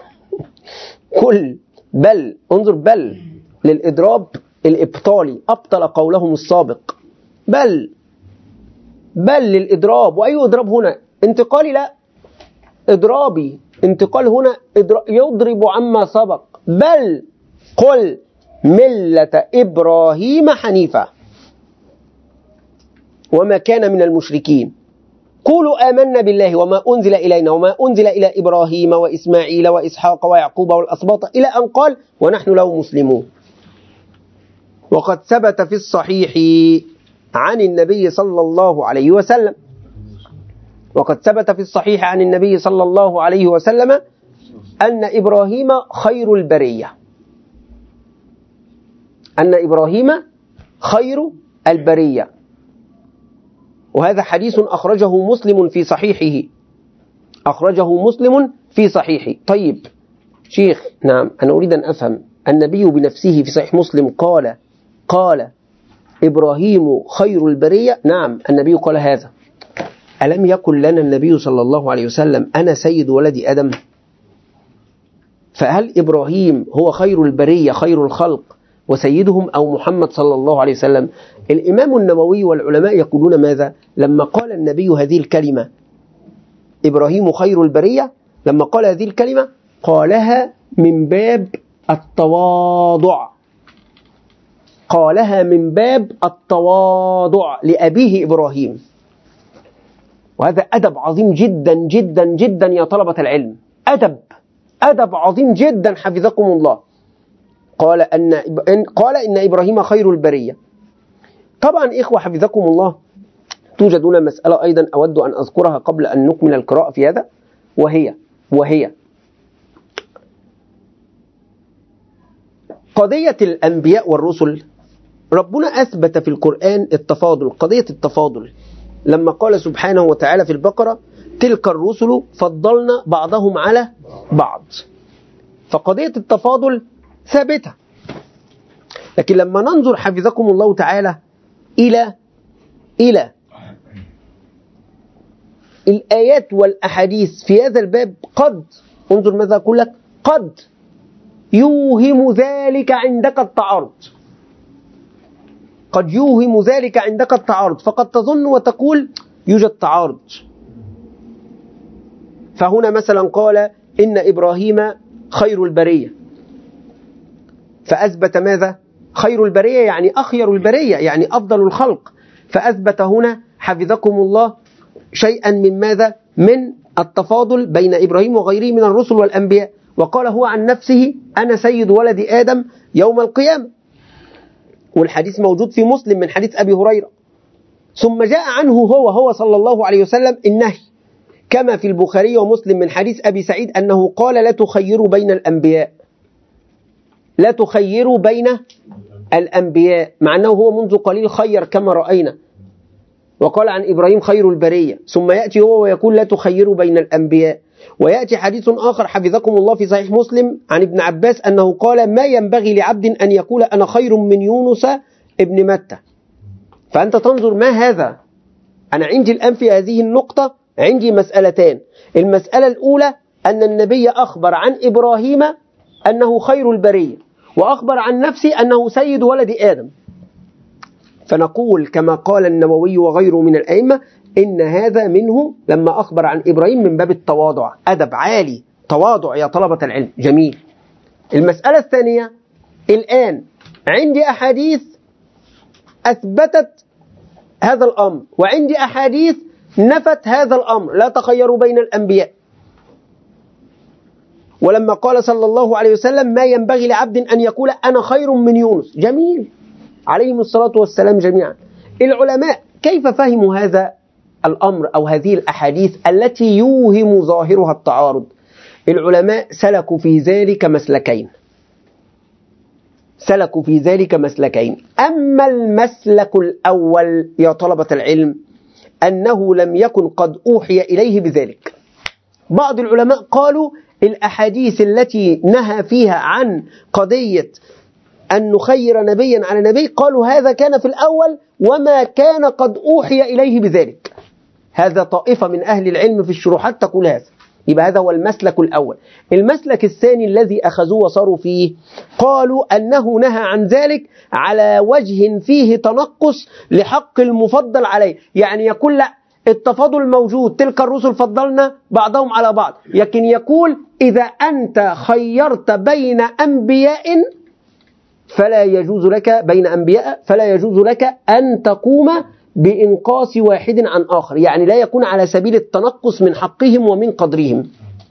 كل بل انظر بل للإضراب الإبطالي، أبطل قولهم السابق. بل بل للإضراب. وأي إضراب هنا؟ انتقالي؟ لا، إضرابي. انتقال هنا يضرب عما سبق. بل قل ملة إبراهيم حنيفا وما كان من المشركين. قولوا آمنا بالله وما أنزل إلينا وما أنزل إلى إبراهيم وإسماعيل وإسحاق ويعقوب والأسباط إلى أن قال ونحن له مسلمون. وقد ثبت في الصحيح عن النبي صلى الله عليه وسلم وقد ثبت في الصحيح عن النبي صلى الله عليه وسلم أن إبراهيم خير البرية. أن إبراهيم خير البرية. وهذا حديث أخرجه مسلم في صحيحه. أخرجه مسلم في صحيحه. طيب شيخ، نعم، أنا أريد أن أفهم. النبي بنفسه في صحيح مسلم قال قال إبراهيم خير البرية. نعم، النبي قال هذا. ألم يقل لنا النبي صلى الله عليه وسلم أنا سيد ولد آدم؟ فهل إبراهيم هو خير البرية، خير الخلق وسيدهم، أو محمد صلى الله عليه وسلم؟ الإمام النووي والعلماء يقولون ماذا لما قال النبي هذه الكلمة إبراهيم خير البرية؟ لما قال هذه الكلمة قالها من باب التواضع. قالها من باب التواضع لأبيه إبراهيم. وهذا أدب عظيم جدا جدا جدا يا طلبة العلم. أدب أدب عظيم جدا حفظكم الله. قال أن قال إن إبراهيم خير البرية. طبعا إخوة حفظكم الله، توجد هنا مسألة أيضا أود أن أذكرها قبل أن نكمل القراءة في هذا، وهي وهي قضية الأنبياء والرسل. ربنا أثبت في القرآن التفاضل، قضية التفاضل، لما قال سبحانه وتعالى في البقرة تلك الرسل فضلنا بعضهم على بعض. فقضية التفاضل ثابتة. لكن لما ننظر حفظكم الله تعالى إلى إلى الآيات والأحاديث في هذا الباب، قد انظر ماذا أقول لك، قد يوهم ذلك عندك التعارض. قد يوهم ذلك عندك التعارض، فقد تظن وتقول يوجد تعارض. فهنا مثلا قال إن إبراهيم خير البرية، فأثبت ماذا؟ خير البرية يعني أخير البرية، يعني أفضل الخلق. فأثبت هنا حفظكم الله شيئا من ماذا؟ من التفاضل بين إبراهيم وغيره من الرسل والأنبياء. وقال هو عن نفسه أنا سيد ولد آدم يوم القيامة، والحديث موجود في مسلم من حديث أبي هريرة. ثم جاء عنه هو هو صلى الله عليه وسلم النهي، كما في البخاري ومسلم من حديث أبي سعيد أنه قال لا تخيروا بين الأنبياء، لا تخيروا بين الأنبياء، مع أنه هو منذ قليل خير كما رأينا. وقال عن إبراهيم خير البرية، ثم يأتي هو ويقول لا تخيروا بين الأنبياء. ويأتي حديث آخر حفظكم الله في صحيح مسلم عن ابن عباس أنه قال ما ينبغي لعبد أن يقول أنا خير من يونس ابن متى. فأنت تنظر ما هذا. أنا عندي الآن في هذه النقطة عندي مسألتان. المسألة الأولى أن النبي أخبر عن إبراهيم أنه خير البرية، وأخبر عن نفسه أنه سيد ولد آدم. فنقول كما قال النووي وغيره من الأئمة إن هذا منه لما أخبر عن إبراهيم من باب التواضع، أدب عالي، تواضع يا طلبة العلم، جميل. المسألة الثانية، الآن عندي أحاديث أثبتت هذا الأمر وعندي أحاديث نفت هذا الأمر، لا تخيروا بين الأنبياء. ولما قال صلى الله عليه وسلم ما ينبغي لعبد أن يقول أنا خير من يونس، جميل، عليهم الصلاة والسلام جميعا. العلماء كيف فهموا هذا الأمر أو هذه الأحاديث التي يوهم ظاهرها التعارض؟ العلماء سلكوا في ذلك مسلكين سلكوا في ذلك مسلكين أما المسلك الأول يا طلبة العلم أنه لم يكن قد أوحي إليه بذلك. بعض العلماء قالوا الأحاديث التي نهى فيها عن قضية أن نخير نبيا على نبي، قالوا هذا كان في الأول وما كان قد أوحي إليه بذلك. هذا طائفة من أهل العلم في الشروحات تقول هذا، يبقى هذا هو المسلك الأول. المسلك الثاني الذي أخذوه وصاروا فيه قالوا أنه نهى عن ذلك على وجه فيه تنقص لحق المفضل عليه، يعني يقول لا التفاضل موجود، تلك الرسل فضلنا بعضهم على بعض، لكن يقول إذا أنت خيرت بين أنبياء فلا يجوز لك بين أنبياء فلا يجوز لك أن تقوم بإنقاص واحد عن آخر، يعني لا يكون على سبيل التنقص من حقهم ومن قدرهم،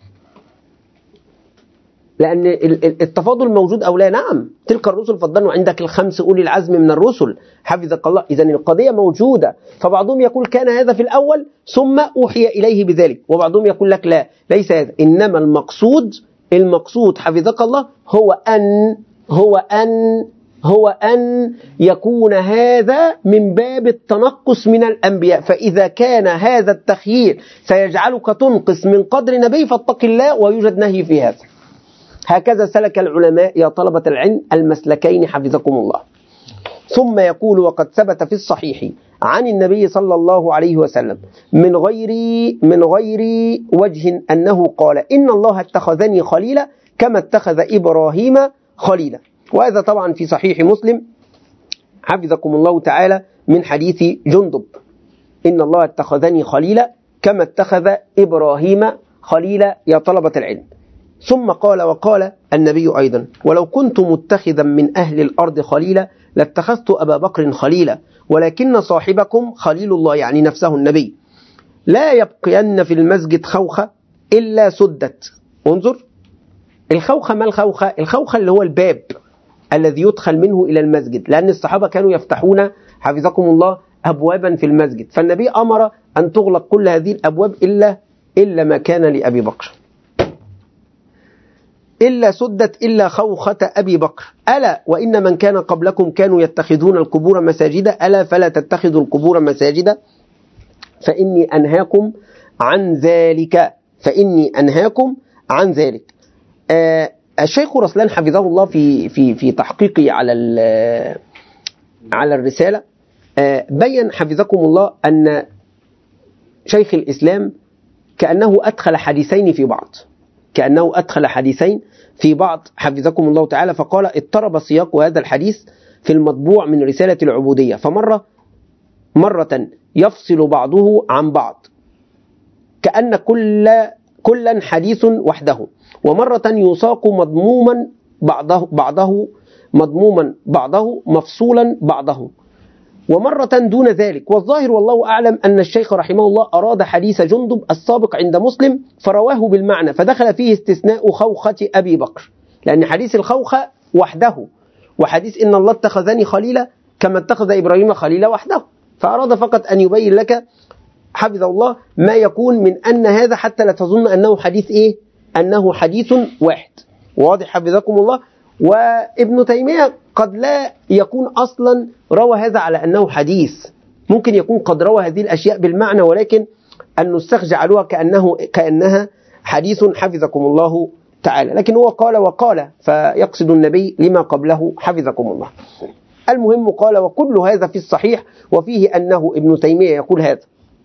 لأن التفاضل موجود أو لا. نعم تلك الرسل فضلنا، عندك الخمس أولي العزم من الرسل حفظك الله، إذن القضية موجودة. فبعضهم يقول كان هذا في الأول ثم أوحي إليه بذلك، وبعضهم يقول لك لا ليس هذا، إنما المقصود المقصود حفظك الله هو أن هو أن هو أن يكون هذا من باب التنقص من الأنبياء، فإذا كان هذا التخيير سيجعلك تنقص من قدر نبي فاتق الله، ويوجد نهي في هذا. هكذا سلك العلماء يا طلبة العلم المسلكين حفظكم الله. ثم يقول وقد ثبت في الصحيح عن النبي صلى الله عليه وسلم من غير من غير وجه أنه قال إن الله اتخذني خليلا كما اتخذ إبراهيم خليلا، وهذا طبعا في صحيح مسلم حفظكم الله تعالى من حديث جندب إن الله اتخذني خليلا كما اتخذ إبراهيم خليلا يا طلبة العلم. ثم قال وقال النبي أيضا ولو كنت متخذا من أهل الأرض خليلا لاتخذت أبا بكر خليلا ولكن صاحبكم خليل الله، يعني نفسه النبي، لا يبقين في المسجد خوخة إلا سدت. انظر الخوخة، ما الخوخة؟ الخوخة اللي هو الباب الذي يدخل منه إلى المسجد، لأن الصحابة كانوا يفتحون حفظكم الله أبوابا في المسجد، فالنبي أمر أن تغلق كل هذه الأبواب إلا إلا ما كان لأبي بكر، إلا سدت إلا خوخة أبي بكر. ألا وإن من كان قبلكم كانوا يتخذون القبور مساجدا ألا فلا تتخذوا القبور مساجدا فإني أنهاكم عن ذلك فإني أنهاكم عن ذلك. آه الشيخ رسلان حفظه الله في في في تحقيقه على على الرسالة آه بين حفظكم الله أن شيخ الإسلام كأنه أدخل حديثين في بعض كأنه أدخل حديثين في بعض حفظكم الله تعالى، فقال اضطرب سياق هذا الحديث في المطبوع من رسالة العبودية، فمرة مرة يفصل بعضه عن بعض كأن كل كلا حديث وحده، ومرة يساق مضموما بعضه بعضه مضموما بعضه مفصولا بعضه، ومرة دون ذلك. والظاهر والله أعلم أن الشيخ رحمه الله أراد حديث جندب السابق عند مسلم فرواه بالمعنى، فدخل فيه استثناء خوخة أبي بكر، لأن حديث الخوخة وحده وحديث إن الله اتخذني خليلا كما اتخذ إبراهيم خليلا وحده، فأراد فقط أن يبين لك حفظ الله ما يكون من أن هذا حتى لا تظن أنه حديث إيه أنه حديث واحد. واضح حفظكم الله. وابن تيمية قد لا يكون أصلا روى هذا على أنه حديث، ممكن يكون قد روى هذه الأشياء بالمعنى، ولكن النسخ جعلوها كأنه كأنها حديث حفظكم الله تعالى، لكن هو قال وقال فيقصد النبي لما قبله حفظكم الله. المهم قال وكل هذا في الصحيح، وفيه أنه ابن تيمية يقول هذا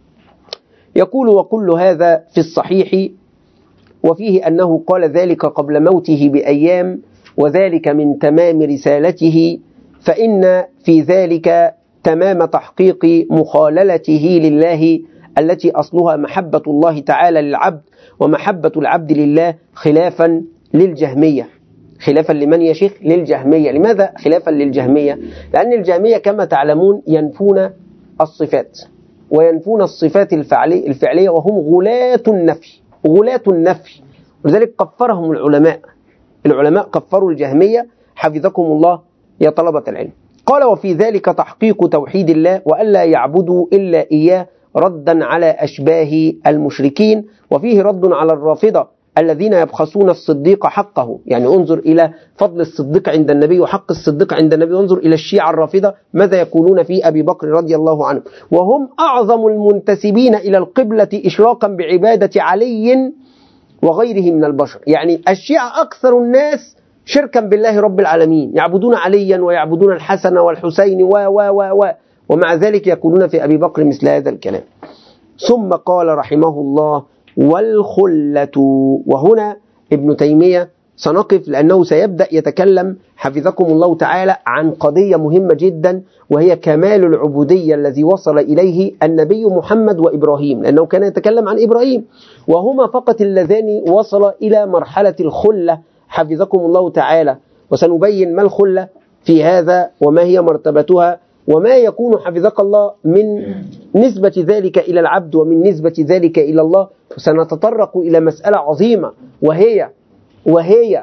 يقول وكل هذا في الصحيح، وفيه أنه قال ذلك قبل موته بأيام، وذلك من تمام رسالته، فإن في ذلك تمام تحقيق مخاللته لله التي أصلها محبة الله تعالى للعبد ومحبة العبد لله، خلافا للجهمية. خلافا لمن يا شيخ؟ للجهمية. لماذا خلافا للجهمية؟ لأن الجهمية كما تعلمون ينفون الصفات وينفون الصفات الفعلية الفعلية وهم غلاة النفي، غلاة النفي، ولذلك كفرهم العلماء. العلماء كفروا الجهمية حفظكم الله يا طلبة العلم. قال وفي ذلك تحقيق توحيد الله وألا يعبدوا إلا إياه ردا على أشباه المشركين، وفيه رد على الرافضة الذين يبخسون الصديق حقه. يعني انظر إلى فضل الصديق عند النبي وحق الصديق عند النبي، وانظر إلى الشيعة الرافضة ماذا يقولون في أبي بكر رضي الله عنه، وهم أعظم المنتسبين إلى القبلة إشراقا بعبادة علي وغيره من البشر. يعني الشيعة أكثر الناس شركا بالله رب العالمين، يعبدون عليا ويعبدون الحسن والحسين و و و و ومع ذلك يقولون في أبي بكر مثل هذا الكلام. ثم قال رحمه الله والخلة. وهنا ابن تيمية سنقف لأنه سيبدأ يتكلم حفظكم الله تعالى عن قضية مهمة جدا، وهي كمال العبودية الذي وصل إليه النبي محمد وإبراهيم، لأنه كان يتكلم عن إبراهيم، وهما فقط اللذان وصل إلى مرحلة الخلة حفظكم الله تعالى. وسنبين ما الخلة في هذا وما هي مرتبتها وما يكون حفظك الله من نسبة ذلك إلى العبد ومن نسبة ذلك إلى الله. وسنتطرق إلى مسألة عظيمة وهي وهي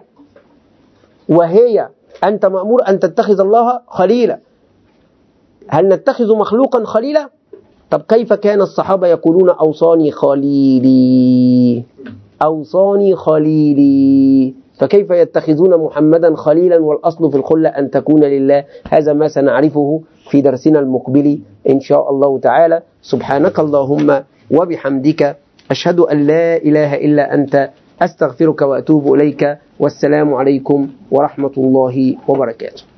وهي أنت مأمور أن تتخذ الله خليلا. هل نتخذ مخلوقا خليلا؟ طب كيف كان الصحابة يقولون أوصاني خليلي أوصاني خليلي، فكيف يتخذون محمدا خليلا والأصل في الخلة أن تكون لله؟ هذا ما سنعرفه في درسنا المقبل إن شاء الله تعالى. سبحانك اللهم وبحمدك أشهد أن لا إله إلا أنت أستغفرك وأتوب إليك، والسلام عليكم ورحمة الله وبركاته.